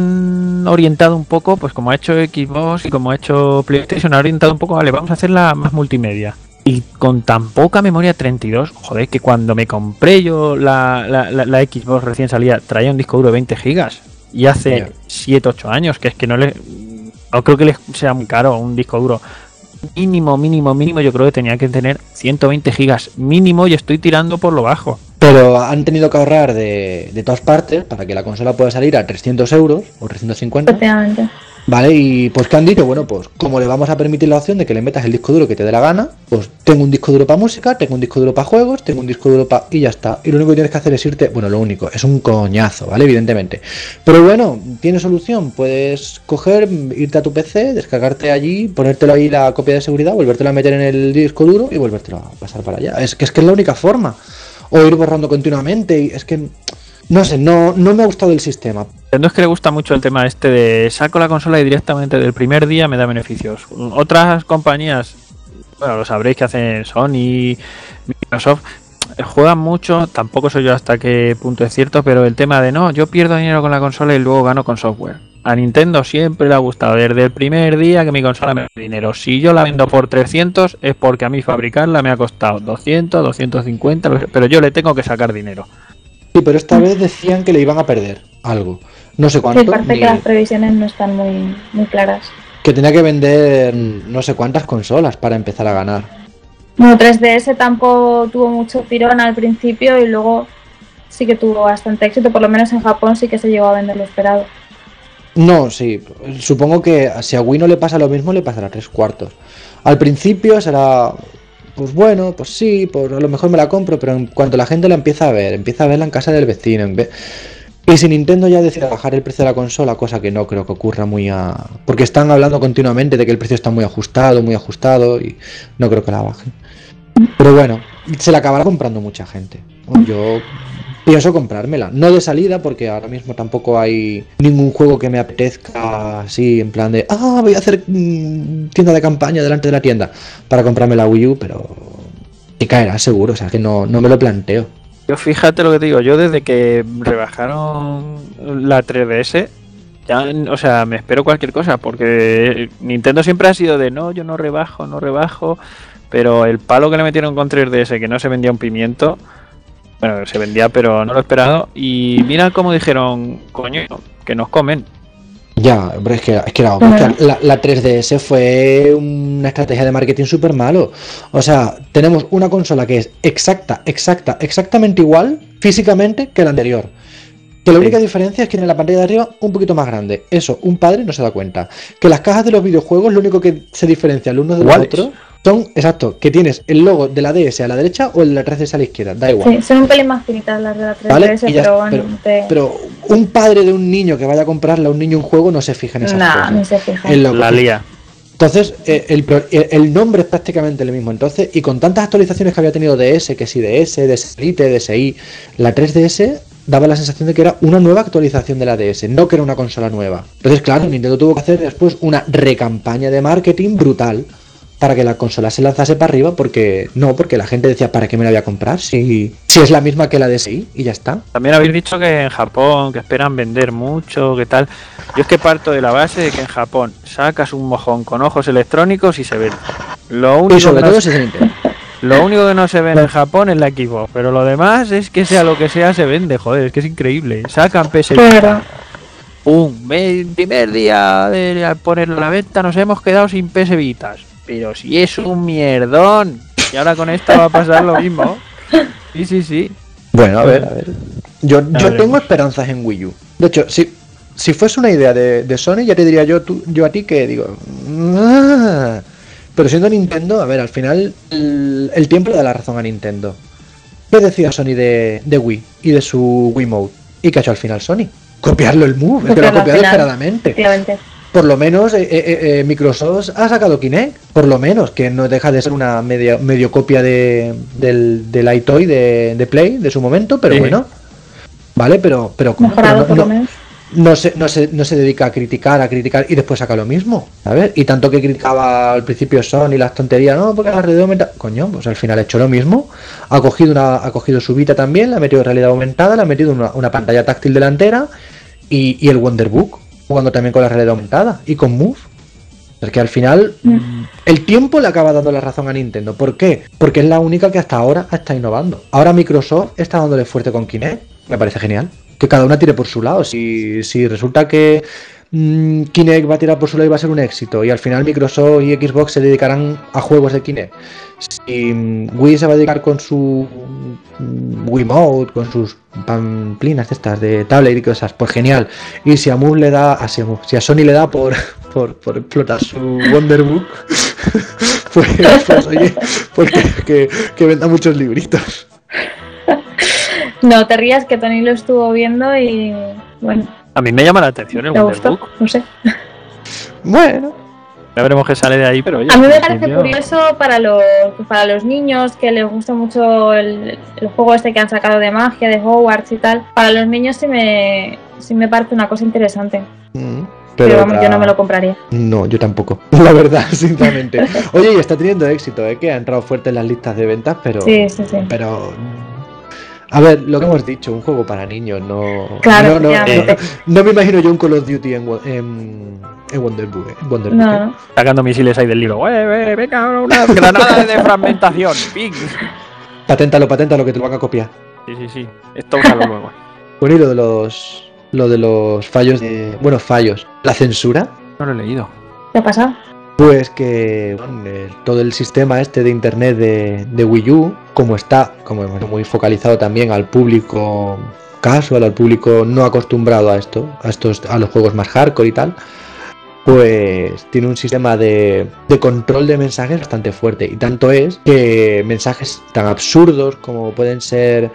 han orientado un poco, pues como ha hecho Xbox y como ha hecho PlayStation, ha orientado un poco, vale, vamos a hacerla más multimedia. Y con tan poca memoria treinta y dos, joder, que cuando me compré yo la, la, la, la Xbox recién salía, traía un disco duro de veinte gigas. Y hace siete ocho años, que es que no le... no creo que les sea muy caro un disco duro. Mínimo, mínimo, mínimo, yo creo que tenía que tener ciento veinte gigas mínimo, y estoy tirando por lo bajo. Pero han tenido que ahorrar de, de todas partes para que la consola pueda salir a trescientos euros o trescientos cincuenta. Efectivamente. Vale, y pues que han dicho, bueno, pues como le vamos a permitir la opción de que le metas el disco duro que te dé la gana, pues tengo un disco duro para música, tengo un disco duro para juegos, tengo un disco duro para... y ya está. Y lo único que tienes que hacer es irte... bueno, lo único, es un coñazo, ¿vale? Evidentemente. Pero bueno, tiene solución. Puedes coger, irte a tu P C, descargarte allí, ponértelo ahí la copia de seguridad, volvértelo a meter en el disco duro y volvértelo a pasar para allá. Es que es que es la única forma. O ir borrando continuamente, y es que... no sé, no, no me ha gustado el sistema. No es que le gusta mucho el tema este de saco la consola y directamente del primer día me da beneficios. Otras compañías, bueno, lo sabréis que hacen Sony, Microsoft, juegan mucho, tampoco sé yo hasta qué punto es cierto, pero el tema de no, yo pierdo dinero con la consola y luego gano con software. A Nintendo siempre le ha gustado desde el primer día que mi consola me da dinero. Si yo la vendo por trescientos es porque a mí fabricarla me ha costado doscientos, doscientos cincuenta, pero yo le tengo que sacar dinero. Sí, pero esta vez decían que le iban a perder algo. No sé cuánto. Sí, parece ni... que las previsiones no están muy, muy claras. Que tenía que vender no sé cuántas consolas para empezar a ganar. No, tres D S tampoco tuvo mucho tirón al principio y luego sí que tuvo bastante éxito. Por lo menos en Japón sí que se llegó a vender lo esperado. No, sí. Supongo que si a Wii no le pasa lo mismo, le pasará tres cuartos. Al principio será... pues bueno, pues sí, pues a lo mejor me la compro, pero en cuanto la gente la empieza a ver, empieza a verla en casa del vecino, en vez... y si Nintendo ya decide bajar el precio de la consola, cosa que no creo que ocurra muy a... porque están hablando continuamente de que el precio está muy ajustado, muy ajustado, y no creo que la bajen. Pero bueno, se la acabará comprando mucha gente. Yo pienso comprármela, no de salida, porque ahora mismo tampoco hay ningún juego que me apetezca así, en plan de, ah, voy a hacer mmm, tienda de campaña delante de la tienda para comprarme la Wii U, pero que caerá seguro, o sea, que no, no me lo planteo. Yo fíjate lo que te digo, yo desde que rebajaron la tres D S, ya, o sea, me espero cualquier cosa, porque Nintendo siempre ha sido de no, yo no rebajo, no rebajo, pero el palo que le metieron con tres D S, que no se vendía un pimiento, bueno, se vendía pero no lo he esperado, y mira cómo dijeron, coño, que nos comen. Ya, hombre, es que, es que la, la, la tres D S fue una estrategia de marketing súper malo. O sea, tenemos una consola que es exacta, exacta, exactamente igual físicamente que la anterior. Que la única sí. diferencia es que tiene la pantalla de arriba un poquito más grande. Eso, un padre no se da cuenta. Que las cajas de los videojuegos, lo único que se diferencia el uno de los otros son, exacto, que tienes el logo de la D S a la derecha o el de la tres D S a la izquierda, da igual. Sí, son un pelín más finitas las de la tres D S, ¿vale? pero, bueno, pero, te... pero un padre de un niño que vaya a comprarle a un niño un juego no se fija en esas nah, cosas. No, no se fija. En lo la que... lía. Entonces, eh, el, el, el nombre es prácticamente el mismo. Entonces, y con tantas actualizaciones que había tenido D S, que si D S, D S Lite, D S i, la tres D S daba la sensación de que era una nueva actualización de la D S, no que era una consola nueva. Entonces, claro, Nintendo tuvo que hacer después una recampaña de marketing brutal para que la consola se lanzase para arriba, porque no, porque la gente decía, ¿para qué me la voy a comprar? Si, si es la misma que la D S i y ya está. También habéis dicho que en Japón, que esperan vender mucho, que tal. Yo es que parto de la base de que en Japón sacas un mojón con ojos electrónicos y se vende. Lo único y sobre que todo no... si se Nintendo. Lo único que no se vende en Japón es la Xbox, pero lo demás es que sea lo que sea se vende, joder, es que es increíble. Sacan P S Vita. Claro. ¡Pum! El primer día de ponerlo a la venta nos hemos quedado sin P S Vitas. Pero si es un mierdón. Y ahora con esta va a pasar lo mismo. Sí, sí, sí. Bueno, a ver, a ver. Yo, yo veremos. tengo esperanzas en Wii U. De hecho, si, si fuese una idea de, de Sony, ya te diría yo, tú, yo a ti que digo... "Ah". Pero siendo Nintendo, a ver, al final el, el tiempo le da la razón a Nintendo. ¿Qué decía Sony de, de Wii y de su Wii Mode? ¿Y qué ha hecho al final Sony? Copiarlo el Move, es que lo ha Copiarlo al copiado final, descaradamente. efectivamente. Por lo menos eh, eh, eh, Microsoft ha sacado Kinect, por lo menos, que no deja de ser una media, medio copia de, del, del iToy de, de Play de su momento, pero Sí. bueno. Vale, pero, pero, Mejorado pero por no, lo menos. no, se, no, se, no se dedica a criticar, a criticar y después saca lo mismo, ¿sabes? Y tanto que criticaba al principio Sony las tonterías, no, porque la realidad aumentada, coño, pues al final ha hecho lo mismo. Ha cogido, una, ha cogido su Vita también, la ha metido en realidad aumentada, le ha metido una, una pantalla táctil delantera y, y el Wonderbook, jugando también con la realidad aumentada y con Move. Es que al final Mm. el tiempo le acaba dando la razón a Nintendo. ¿Por qué? Porque es la única que hasta ahora está innovando. Ahora Microsoft está dándole fuerte con Kinect. Me parece genial. Que cada una tire por su lado. Si, si resulta que mmm, Kinect va a tirar por su lado y va a ser un éxito, y al final Microsoft y Xbox se dedicarán a juegos de Kinect. Si mm, Wii se va a dedicar con su mm, Wii Mode, con sus pamplinas estas de tablet y cosas, pues genial. Y si a Move le da, a si a, Move, si a Sony le da por, por, por explotar su Wonderbook, pues, pues oye, pues que, que, que venda muchos libritos. No te rías, que Tony lo estuvo viendo y bueno, A mí me llama la atención el le gustó, Wonderbook. no sé. Bueno, Ya veremos qué sale de ahí, pero oye, A mí en me parece principio- curioso para los para los niños que les gusta mucho el, el juego este que han sacado de magia, de Hogwarts y tal. Para los niños sí me, sí me parece una cosa interesante. mm, Pero, vamos, otra- yo no me lo compraría. No, yo tampoco, la verdad, sinceramente. Oye, y está teniendo éxito, ¿eh? Que ha entrado fuerte en las listas de ventas, pero... Sí, sí, sí. Pero... A ver, lo que hemos dicho, un juego para niños, no... Claro, no, no, efectivamente. no, no me imagino yo un Call of Duty en, Wo- en, en Wonderbook, ¿eh? Wonderbook, No, ¿eh? no. Sacando misiles ahí del libro. ¡Eh, eh, venga, una granada de fragmentación! ¡Ping! Paténtalo, paténtalo, que te lo van a copiar. Sí, sí, sí. Esto úsalo luego. Bueno, y lo de los... Lo de los fallos de... Bueno, fallos. La censura. No lo he leído. ¿Qué ha pasado? Pues que bueno, eh, todo el sistema este de internet de, de Wii U, como está, como hemos muy focalizado también al público casual, al público no acostumbrado a esto, a estos, a los juegos más hardcore y tal, pues tiene un sistema de, de control de mensajes bastante fuerte. Y tanto es que mensajes tan absurdos como pueden ser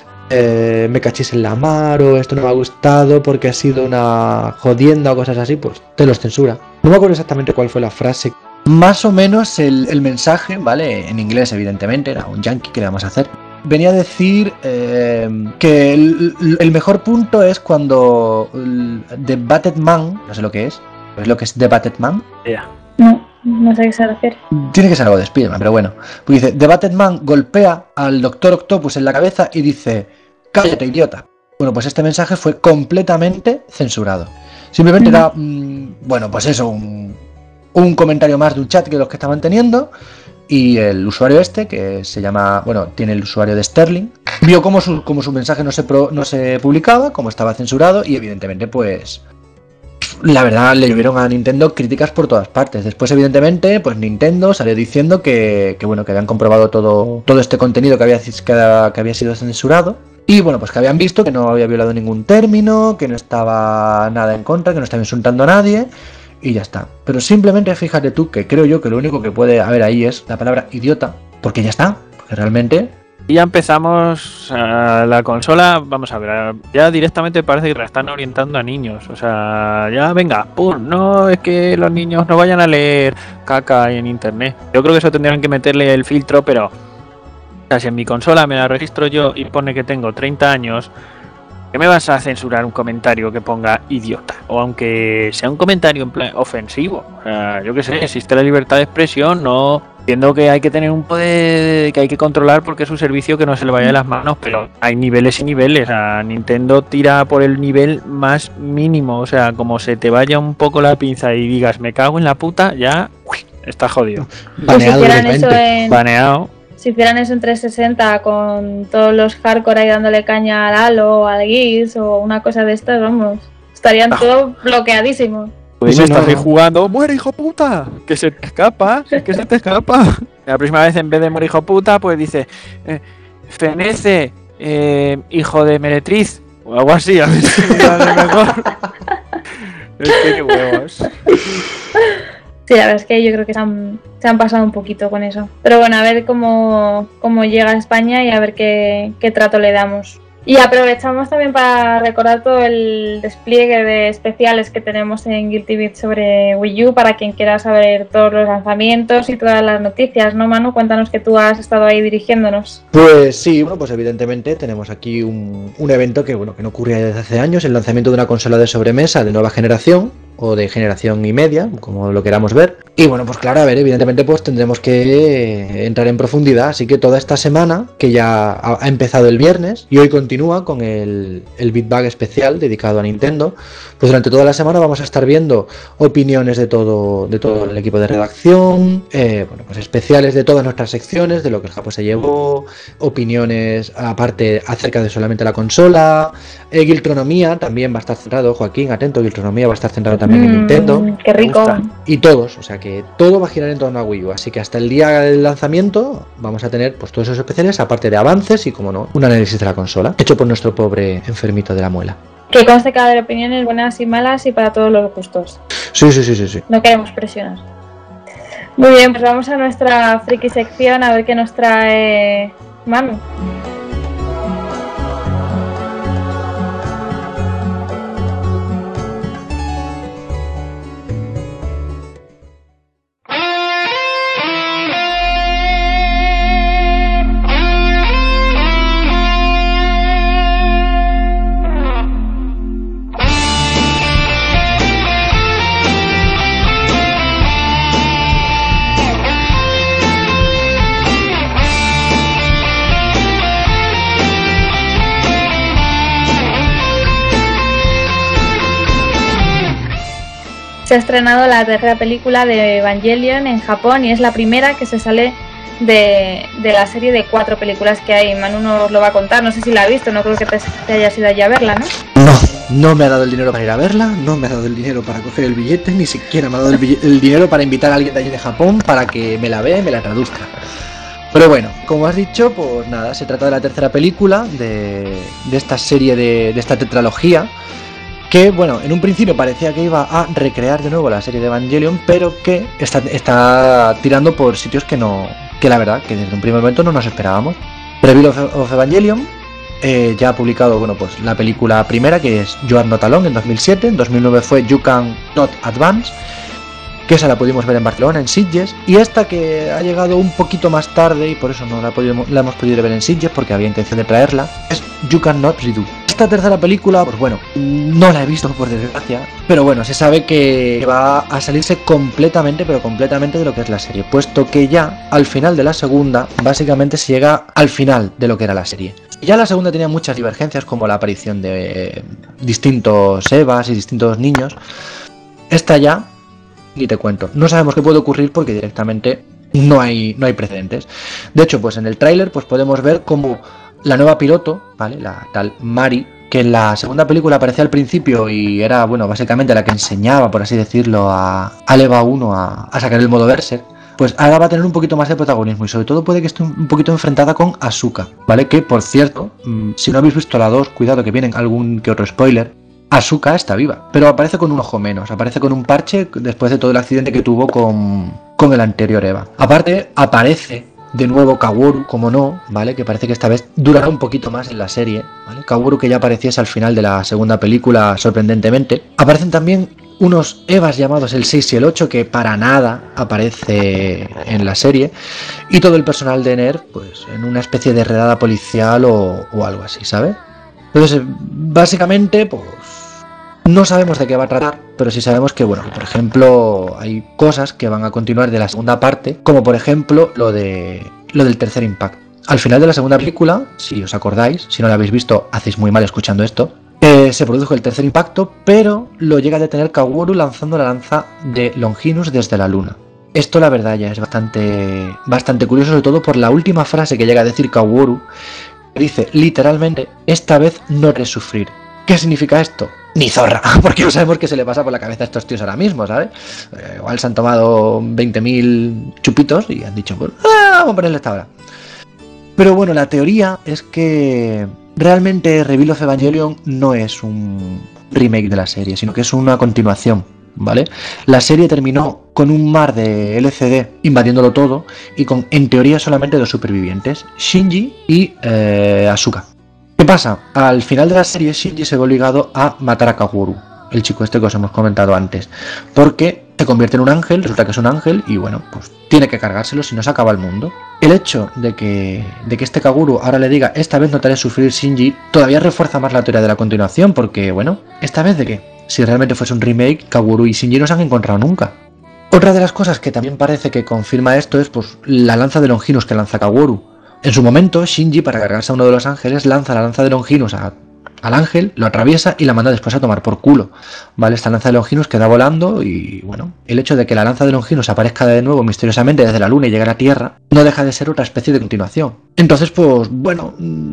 eh, me cachis en la mar o esto no me ha gustado porque ha sido una jodienda o cosas así, pues te los censura. No me acuerdo exactamente cuál fue la frase. Más o menos el, el mensaje, ¿vale? En inglés, evidentemente, era un yankee, ¿qué le vamos a hacer? Venía a decir eh, que el, el mejor punto es cuando el, The Batted Man, no sé lo que es, ¿es lo que es The Batted Man? Ya. No, no sé a qué se refiere. Tiene que ser algo de Spiderman, pero bueno. Pues dice, The Batted Man golpea al Doctor Octopus en la cabeza y dice, cállate, idiota. Bueno, pues este mensaje fue completamente censurado. Simplemente era, mmm, bueno, pues eso, un, un comentario más de un chat que los que estaban teniendo. Y el usuario este, que se llama, bueno, tiene el usuario de Sterling, vio como su, como su mensaje no se, pro, no se publicaba, como estaba censurado, y evidentemente, pues, la verdad, le llovieron a Nintendo críticas por todas partes. Después, evidentemente, pues Nintendo salió diciendo que, que bueno, que habían comprobado todo, todo este contenido que había, que, que había sido censurado. Y bueno, pues que habían visto que no había violado ningún término, que no estaba nada en contra, que no estaba insultando a nadie. Y ya está. Pero simplemente fíjate tú que creo yo que lo único que puede haber ahí es la palabra idiota. Porque ya está. Porque realmente... Y ya empezamos a la consola, vamos a ver, ya directamente parece que la están orientando a niños. O sea, ya venga, pum, no es que los niños no vayan a leer caca en internet. Yo creo que eso tendrían que meterle el filtro, pero... O sea, si en mi consola me la registro yo y pone que tengo treinta años... ¿Qué me vas a censurar un comentario que ponga idiota? O aunque sea un comentario en plan ofensivo. O sea, yo qué sé, existe la libertad de expresión, no entiendo que hay que tener un poder que hay que controlar porque es un servicio que no se le vaya de las manos, pero hay niveles y niveles. O sea, Nintendo tira por el nivel más mínimo. O sea, como se te vaya un poco la pinza y digas me cago en la puta, ya uy, está jodido. Pues si Baneado hicieran eso directamente. en, Baneado. si hicieran eso en trescientos sesenta con todos los hardcore ahí dándole caña al Halo, al Gears o una cosa de estas, vamos, estarían ah. todos bloqueadísimos. Pues sí, estás ahí jugando, muere hijo puta, que se te escapa, que se te escapa. La próxima vez en vez de muere hijo puta, pues dice, eh, fenece, eh, hijo de meretriz, o algo así, a ver si me sale mejor. Es que qué huevos. Sí, la verdad es que yo creo que se han, se han pasado un poquito con eso. Pero bueno, a ver cómo, cómo llega a España y a ver qué, qué trato le damos. Y aprovechamos también para recordar todo el despliegue de especiales que tenemos en Guilty Beat sobre Wii U para quien quiera saber todos los lanzamientos y todas las noticias, ¿no, Manu? Cuéntanos que tú has estado ahí dirigiéndonos. Pues sí, bueno, pues evidentemente tenemos aquí un, un evento que, bueno, que no ocurría desde hace años, el lanzamiento de una consola de sobremesa de nueva generación, o de generación y media, como lo queramos ver. Y bueno, pues claro, a ver, evidentemente pues tendremos que entrar en profundidad, así que toda esta semana, que ya ha empezado el viernes, y hoy continúa con el, el Beatbag especial dedicado a Nintendo, pues durante toda la semana vamos a estar viendo opiniones de todo, de todo el equipo de redacción, eh, bueno, pues especiales de todas nuestras secciones, de lo que el Japón se llevó, opiniones aparte acerca de solamente la consola, eh, Guiltronomía también va a estar centrado, Joaquín, atento, Guiltronomía va a estar centrado también en Nintendo. ¡Qué rico! Y todos, o sea que todo va a girar en torno a Wii U, así que hasta el día del lanzamiento vamos a tener pues todos esos especiales, aparte de avances y, como no, un análisis de la consola, hecho por nuestro pobre enfermito de la muela. Que conste que va a haber opiniones buenas y malas y para todos los gustos. Sí, sí, sí, sí, sí. No queremos presionar. Muy bien, pues vamos a nuestra friki sección a ver qué nos trae Manu. Se ha estrenado la tercera película de Evangelion en Japón y es la primera que se sale de, de la serie de cuatro películas que hay. Manu nos lo va a contar, no sé si la ha visto, no creo que te, te hayas ido allí a verla, ¿no? No, no me ha dado el dinero para ir a verla, no me ha dado el dinero para coger el billete, ni siquiera me ha dado el, billete, el dinero para invitar a alguien de allí de Japón para que me la vea y me la traduzca. Pero bueno, como has dicho, pues nada, se trata de la tercera película de, de esta serie, de, de esta tetralogía, que, bueno, en un principio parecía que iba a recrear de nuevo la serie de Evangelion, pero que está, está tirando por sitios que no, que la verdad, que desde un primer momento no nos esperábamos. Review of, of Evangelion eh, ya ha publicado, bueno, pues la película primera, que es You Are Not Alone, en dos mil siete, en dos mil nueve fue You Can Not Advance, que esa la pudimos ver en Barcelona, en Sitges, y esta que ha llegado un poquito más tarde, y por eso no la, podido, la hemos podido ver en Sitges, porque había intención de traerla, es You Can Not Redo. Esta tercera película, pues bueno, no la he visto por desgracia, pero bueno, se sabe que va a salirse completamente, pero completamente de lo que es la serie, puesto que ya al final de la segunda, básicamente se llega al final de lo que era la serie. Ya la segunda tenía muchas divergencias, como la aparición de distintos Evas y distintos niños. Esta ya, ni te cuento, no sabemos qué puede ocurrir porque directamente no hay, no hay precedentes. De hecho, pues en el tráiler pues podemos ver cómo la nueva piloto, ¿vale? La tal Mari, que en la segunda película aparecía al principio y era, bueno, básicamente la que enseñaba, por así decirlo, a, a Eva uno a, a sacar el modo Berserk, pues ahora va a tener un poquito más de protagonismo y sobre todo puede que esté un poquito enfrentada con Asuka, ¿vale? Que, por cierto, si no habéis visto la dos, cuidado que vienen algún que otro spoiler, Asuka está viva, pero aparece con un ojo menos, aparece con un parche después de todo el accidente que tuvo con, con el anterior Eva. Aparte, aparece de nuevo Kaworu, como no, ¿vale? Que parece que esta vez durará un poquito más en la serie, ¿vale? Kaworu, que ya apareciese al final de la segunda película, sorprendentemente. Aparecen también unos Evas llamados el seis y el ocho, que para nada aparece en la serie. Y todo el personal de N E R, pues en una especie de redada policial o, o algo así, ¿sabes? Entonces, básicamente, pues no sabemos de qué va a tratar, pero sí sabemos que, bueno, por ejemplo, hay cosas que van a continuar de la segunda parte, como por ejemplo lo de lo del tercer impacto. Al final de la segunda película, si os acordáis, si no la habéis visto, hacéis muy mal escuchando esto, eh, se produjo el tercer impacto, pero lo llega a detener Kaworu lanzando la lanza de Longinus desde la luna. esto la verdad ya es bastante, bastante curioso, sobre todo por la última frase que llega a decir Kaworu, que dice literalmente, esta vez no haré sufrir. ¿Qué significa esto? Ni zorra, porque no sabemos qué se le pasa por la cabeza a estos tíos ahora mismo, ¿sabes? Eh, igual se han tomado veinte mil chupitos y han dicho, pues, ah, vamos a ponerle esta hora. Pero bueno, la teoría es que realmente Reveal of Evangelion no es un remake de la serie, sino que es una continuación, ¿vale? La serie terminó con un mar de L C D invadiéndolo todo y con, en teoría, solamente dos supervivientes, Shinji y eh, Asuka. ¿Qué pasa? Al final de la serie Shinji se ve obligado a matar a Kaworu, el chico este que os hemos comentado antes, porque se convierte en un ángel, resulta que es un ángel y bueno, pues tiene que cargárselo si no se acaba el mundo. El hecho de que, de que este Kaworu ahora le diga esta vez no te haré sufrir Shinji todavía refuerza más la teoría de la continuación, porque bueno, ¿esta vez de qué? Si realmente fuese un remake, Kaworu y Shinji no se han encontrado nunca. Otra de las cosas que también parece que confirma esto es pues la lanza de Longinus que lanza Kaworu. En su momento, Shinji, para cargarse a uno de los ángeles, lanza la lanza de Longinus a, al ángel, lo atraviesa y la manda después a tomar por culo. ¿Vale? Esta lanza de Longinus queda volando y, bueno, el hecho de que la lanza de Longinus aparezca de nuevo misteriosamente desde la luna y llegue a la Tierra, no deja de ser otra especie de continuación. Entonces, pues, bueno,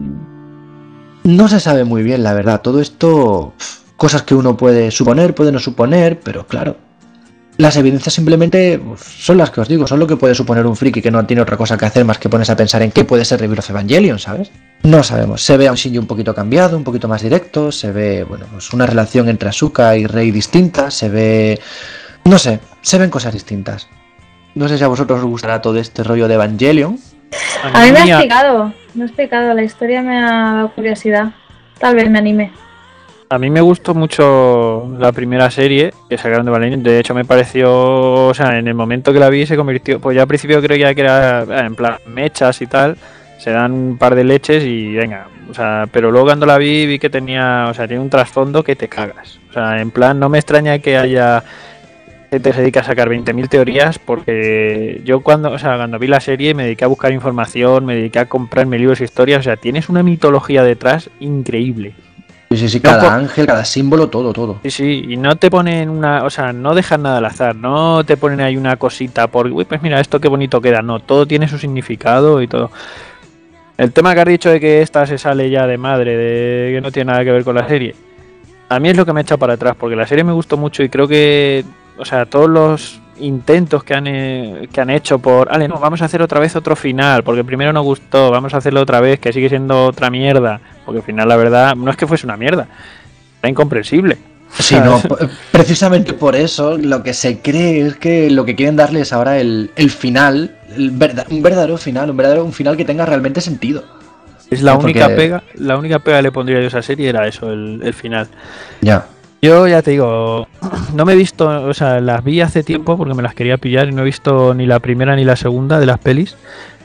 no se sabe muy bien, la verdad. Todo esto, cosas que uno puede suponer, puede no suponer, pero claro, las evidencias simplemente son las que os digo, son lo que puede suponer un friki que no tiene otra cosa que hacer más que ponerse a pensar en qué puede ser Reveal of Evangelion, ¿sabes? No sabemos, se ve a un Shinji un poquito cambiado, un poquito más directo, se ve, bueno, pues una relación entre Asuka y Rei distinta, se ve, no sé, se ven cosas distintas. No sé si a vosotros os gustará todo este rollo de Evangelion. A mí me ha explicado, me ha explicado, la historia me ha dado curiosidad, tal vez me anime. A mí me gustó mucho la primera serie que sacaron de Evangelion. De hecho, me pareció, o sea, en el momento que la vi se convirtió, pues ya al principio creo ya que era en plan mechas y tal, se dan un par de leches y venga, o sea, pero luego cuando la vi vi que tenía, o sea, tiene un trasfondo que te cagas. O sea, en plan, no me extraña que haya gente que se dedica a sacar veinte mil teorías, porque yo cuando, o sea, cuando vi la serie me dediqué a buscar información, me dediqué a comprarme libros de historia, o sea, tienes una mitología detrás increíble. Sí, sí, sí, cada no, ángel, cada símbolo, todo, todo. Sí, sí, y no te ponen una, o sea, no dejan nada al azar, no te ponen ahí una cosita por, uy, pues mira, esto qué bonito queda, no, todo tiene su significado y todo. El tema que has dicho de que esta se sale ya de madre, de que no tiene nada que ver con la serie, a mí es lo que me echa para atrás, porque la serie me gustó mucho y creo que, o sea, todos los intentos que han, eh, que han hecho por, vale, no, vamos a hacer otra vez otro final, porque primero nos gustó, vamos a hacerlo otra vez, que sigue siendo otra mierda, porque al final la verdad no es que fuese una mierda, era incomprensible. Sí, no, precisamente por eso lo que se cree es que lo que quieren darle es ahora el, el final, el verdad, un verdadero final, un verdadero un final que tenga realmente sentido. Es la porque... única pega, la única pega que le pondría yo a esa serie era eso, el, el final. Ya. Yo ya te digo, no me he visto, o sea, las vi hace tiempo porque me las quería pillar y no he visto ni la primera ni la segunda de las pelis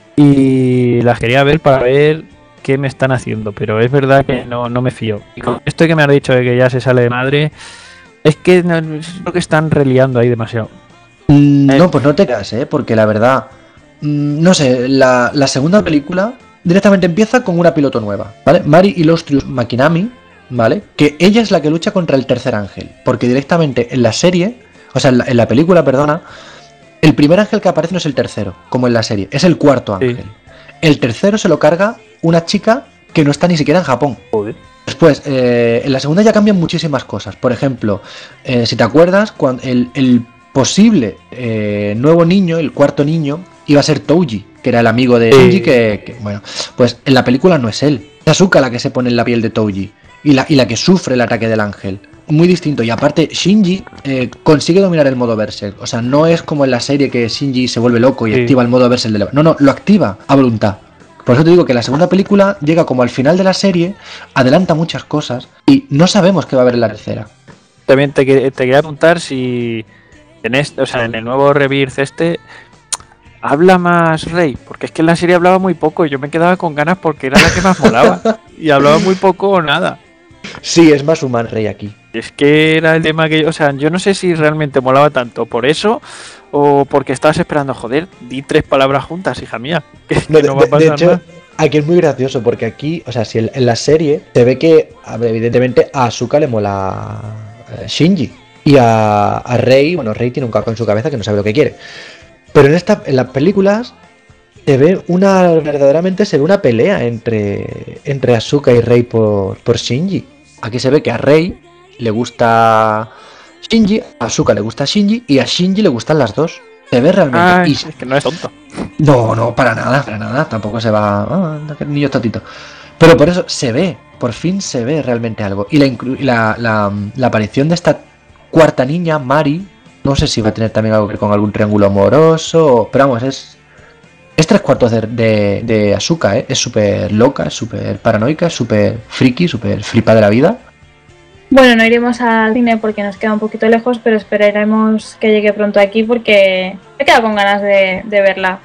y las quería ver para ver qué me están haciendo, pero es verdad que no, no me fío. Y con esto que me has dicho de que ya se sale de madre, es que no, creo que están reliando ahí demasiado. Mm, no, pues no te creas, ¿eh? Porque la verdad, mm, no sé, la, la segunda película directamente empieza con una piloto nueva, ¿vale? Mari Illustrious Makinami, ¿vale? Que ella es la que lucha contra el tercer ángel, porque directamente en la serie, o sea, en la, en la película, perdona, el primer ángel que aparece no es el tercero, como en la serie, es el cuarto ángel. Sí. El tercero se lo carga una chica que no está ni siquiera en Japón. Joder. Después, eh, en la segunda ya cambian muchísimas cosas. Por ejemplo, eh, si te acuerdas, cuando el, el posible eh, nuevo niño, el cuarto niño, iba a ser Touji, que era el amigo de Shinji, sí. que, que, bueno, pues en la película no es él. Es Asuka la que se pone en la piel de Touji. Y la, y la que sufre el ataque del ángel. Muy distinto. Y aparte, Shinji eh, consigue dominar el modo Berserk. O sea, no es como en la serie que Shinji se vuelve loco y sí. activa el modo Berserk de la... No, no, lo activa a voluntad. Por eso te digo que la segunda película llega como al final de la serie, adelanta muchas cosas y no sabemos qué va a haber en la tercera. También te, te quería preguntar si en este, o sea, en el nuevo Rebirth este... habla más Rei, porque es que en la serie hablaba muy poco y yo me quedaba con ganas porque era la que más molaba y hablaba muy poco o nada. Sí, es más humano Rei aquí. Es que era el tema que yo, o sea, yo no sé si realmente molaba tanto por eso o porque estabas esperando, joder, di tres palabras juntas, hija mía, que no, que no va a pasar de hecho, nada. Aquí es muy gracioso porque aquí, o sea, si en la serie se ve que evidentemente a Asuka le mola Shinji y a, a Rei, bueno, Rei tiene un caco en su cabeza que no sabe lo que quiere. Pero en esta, en las películas se ve una, verdaderamente se ve una pelea entre, entre Asuka y Rei por, por Shinji. Aquí se ve que a Rei le gusta Shinji, a Asuka le gusta Shinji y a Shinji le gustan las dos. Se ve realmente. Ah, y... es que no es tonto. No, no, para nada, para nada. Tampoco se va. Ah, qué niño tontito. Pero por eso se ve, por fin se ve realmente algo. Y la, inclu... la, la, la aparición de esta cuarta niña, Mari, no sé si va a tener también algo que ver con algún triángulo amoroso. Pero vamos, es. Es tres cuartos de, de, de Asuka, ¿eh? Es súper loca, es súper paranoica, es súper friki, súper flipa de la vida. Bueno, no iremos al cine porque nos queda un poquito lejos, pero esperaremos que llegue pronto aquí porque me he quedado con ganas de, de verla.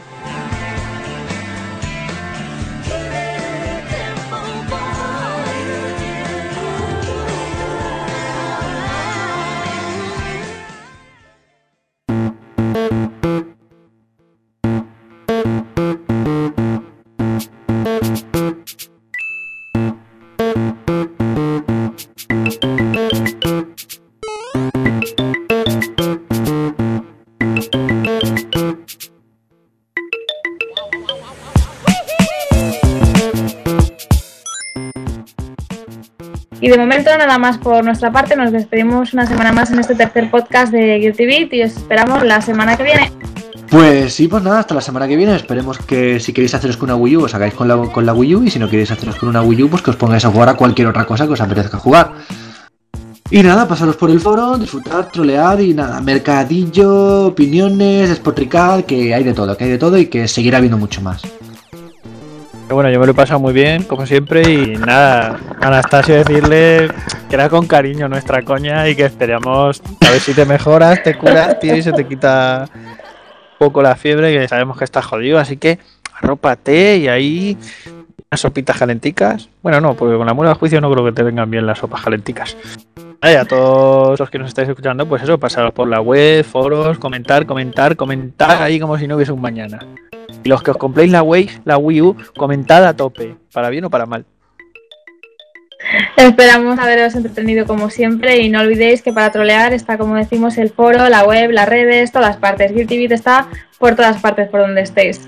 Y de momento nada más por nuestra parte, nos despedimos una semana más en este tercer podcast de Guilty Beat y os esperamos la semana que viene. Pues sí, pues nada, hasta la semana que viene. Esperemos que si queréis haceros con una Wii U os hagáis con la, con la Wii U y si no queréis haceros con una Wii U pues que os pongáis a jugar a cualquier otra cosa que os apetezca jugar. Y nada, pasaros por el foro, disfrutar, trolear y nada, mercadillo, opiniones, despotricar, que hay de todo, que hay de todo y que seguirá habiendo mucho más. Bueno, yo me lo he pasado muy bien, como siempre, y nada, Anastasio, decirle que era con cariño nuestra coña y que esperamos a ver si te mejoras, te curas, tío, y se te quita un poco la fiebre, que sabemos que estás jodido, así que arrópate y ahí unas sopitas calenticas. Bueno, no, porque con la muela de juicio no creo que te vengan bien las sopas calenticas. Ay, a todos los que nos estáis escuchando, pues eso, pasaros por la web, foros, comentar, comentar, comentar ahí como si no hubiese un mañana. Y los que os compréis la Wii, la Wii U, comentad a tope, para bien o para mal. Esperamos haberos entretenido como siempre y no olvidéis que para trolear está, como decimos, el foro, la web, las redes, todas partes. Guilty Beat está por todas partes por donde estéis.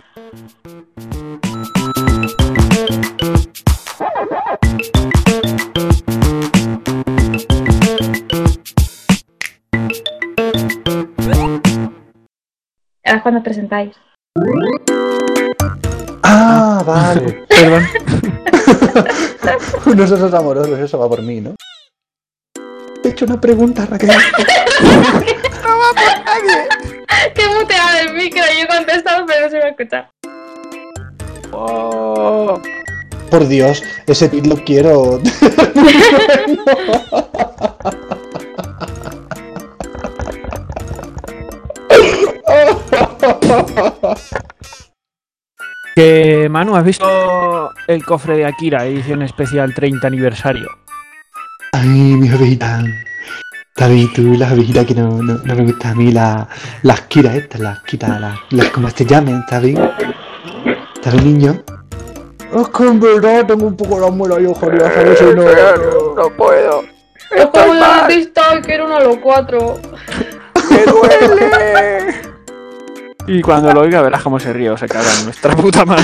Ahora es cuando presentáis. Ah, vale. Perdón. Nosotros amorosos, eso va por mí, ¿no? Te he hecho una pregunta, Raquel. No va por nadie. Qué muteado el micro, yo he contestado pero no se me ha escuchado. Oh. Por Dios, ese tweet lo quiero. Que Manu, ¿has visto el cofre de Akira, edición especial treinta aniversario? Ay, mi ovejita. David, tú, la ovejita que no, no, no me gusta a mí, la, las Kira estas, las Kira, las, las como se llamen, ¿sabes? ¿Sabes, niño? Es que en verdad tengo un poco la muela yo, jodida, ¿sabes? No, no, no puedo. Es como el dentista, quiero uno a los cuatro. ¡Me duele! Y cuando lo oiga verás cómo se ríe o se caga en nuestra puta madre.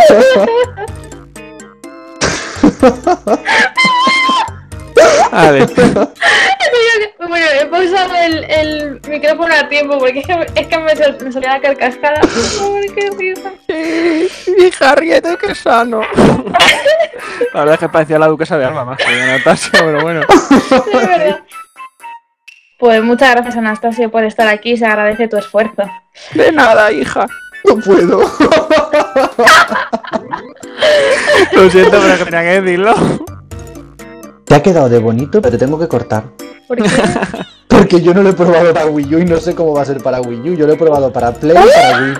Vale. Bueno, he pausado el, el micrófono a tiempo porque es que, es que me, sol, me solía la carcascada. ¡Ay, qué risa! Sí, hija, ríete que sano. La verdad es que parecía la duquesa de Alba más que Anastasia, pero bueno. Sí, es verdad. Pues muchas gracias, Anastasio, por estar aquí. Se agradece tu esfuerzo. De nada, hija. no puedo. Lo siento, pero que tenía que decirlo. Te ha quedado de bonito, pero te tengo que cortar. ¿Por qué? Porque yo no lo he probado para Wii U y no sé cómo va a ser para Wii U. Yo lo he probado para Play y para Wii.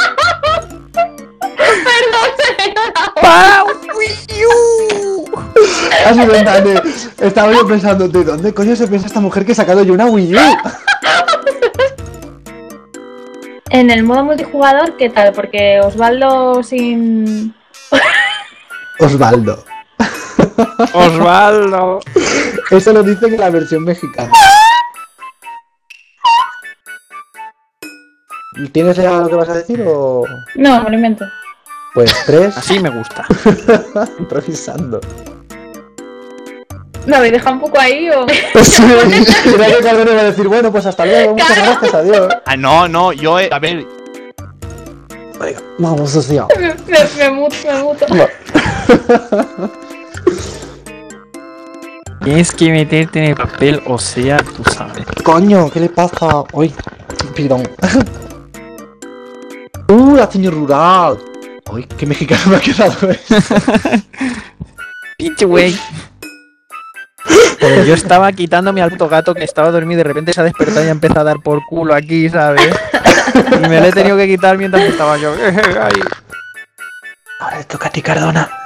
¡Para Wii U! Así me estaba yo pensando, ¿de dónde coño se piensa esta mujer que he sacado yo una Wii U? En el modo multijugador, ¿qué tal? Porque Osvaldo sin... Osvaldo. Osvaldo. Eso lo dicen en la versión mexicana. ¿Tienes ya lo que vas a decir o...? No, me lo invento. Pues tres. Así me gusta. Improvisando. ¿Me habéis dejado un poco ahí o...? Sí, creo que Calderón iba a decir, bueno, pues hasta luego, muchas Claro. gracias, adiós. Ah, no, no, yo, eh, a ver, Venga, vamos, socio. me, me, me muto, me muto. Tienes que meterte en el papel, o sea, tú sabes. Coño, ¿qué le pasa? Uy, perdón. Uh, la señor rural. Uy, qué mexicano me ha quedado eso. Pinche güey. Joder, yo estaba quitándome al puto gato que estaba dormido y de repente se ha despertado y ha empezado a dar por culo aquí, ¿sabes? Y me lo he tenido que quitar mientras estaba yo. Ahí. Ahora te toca a ti, Cardona.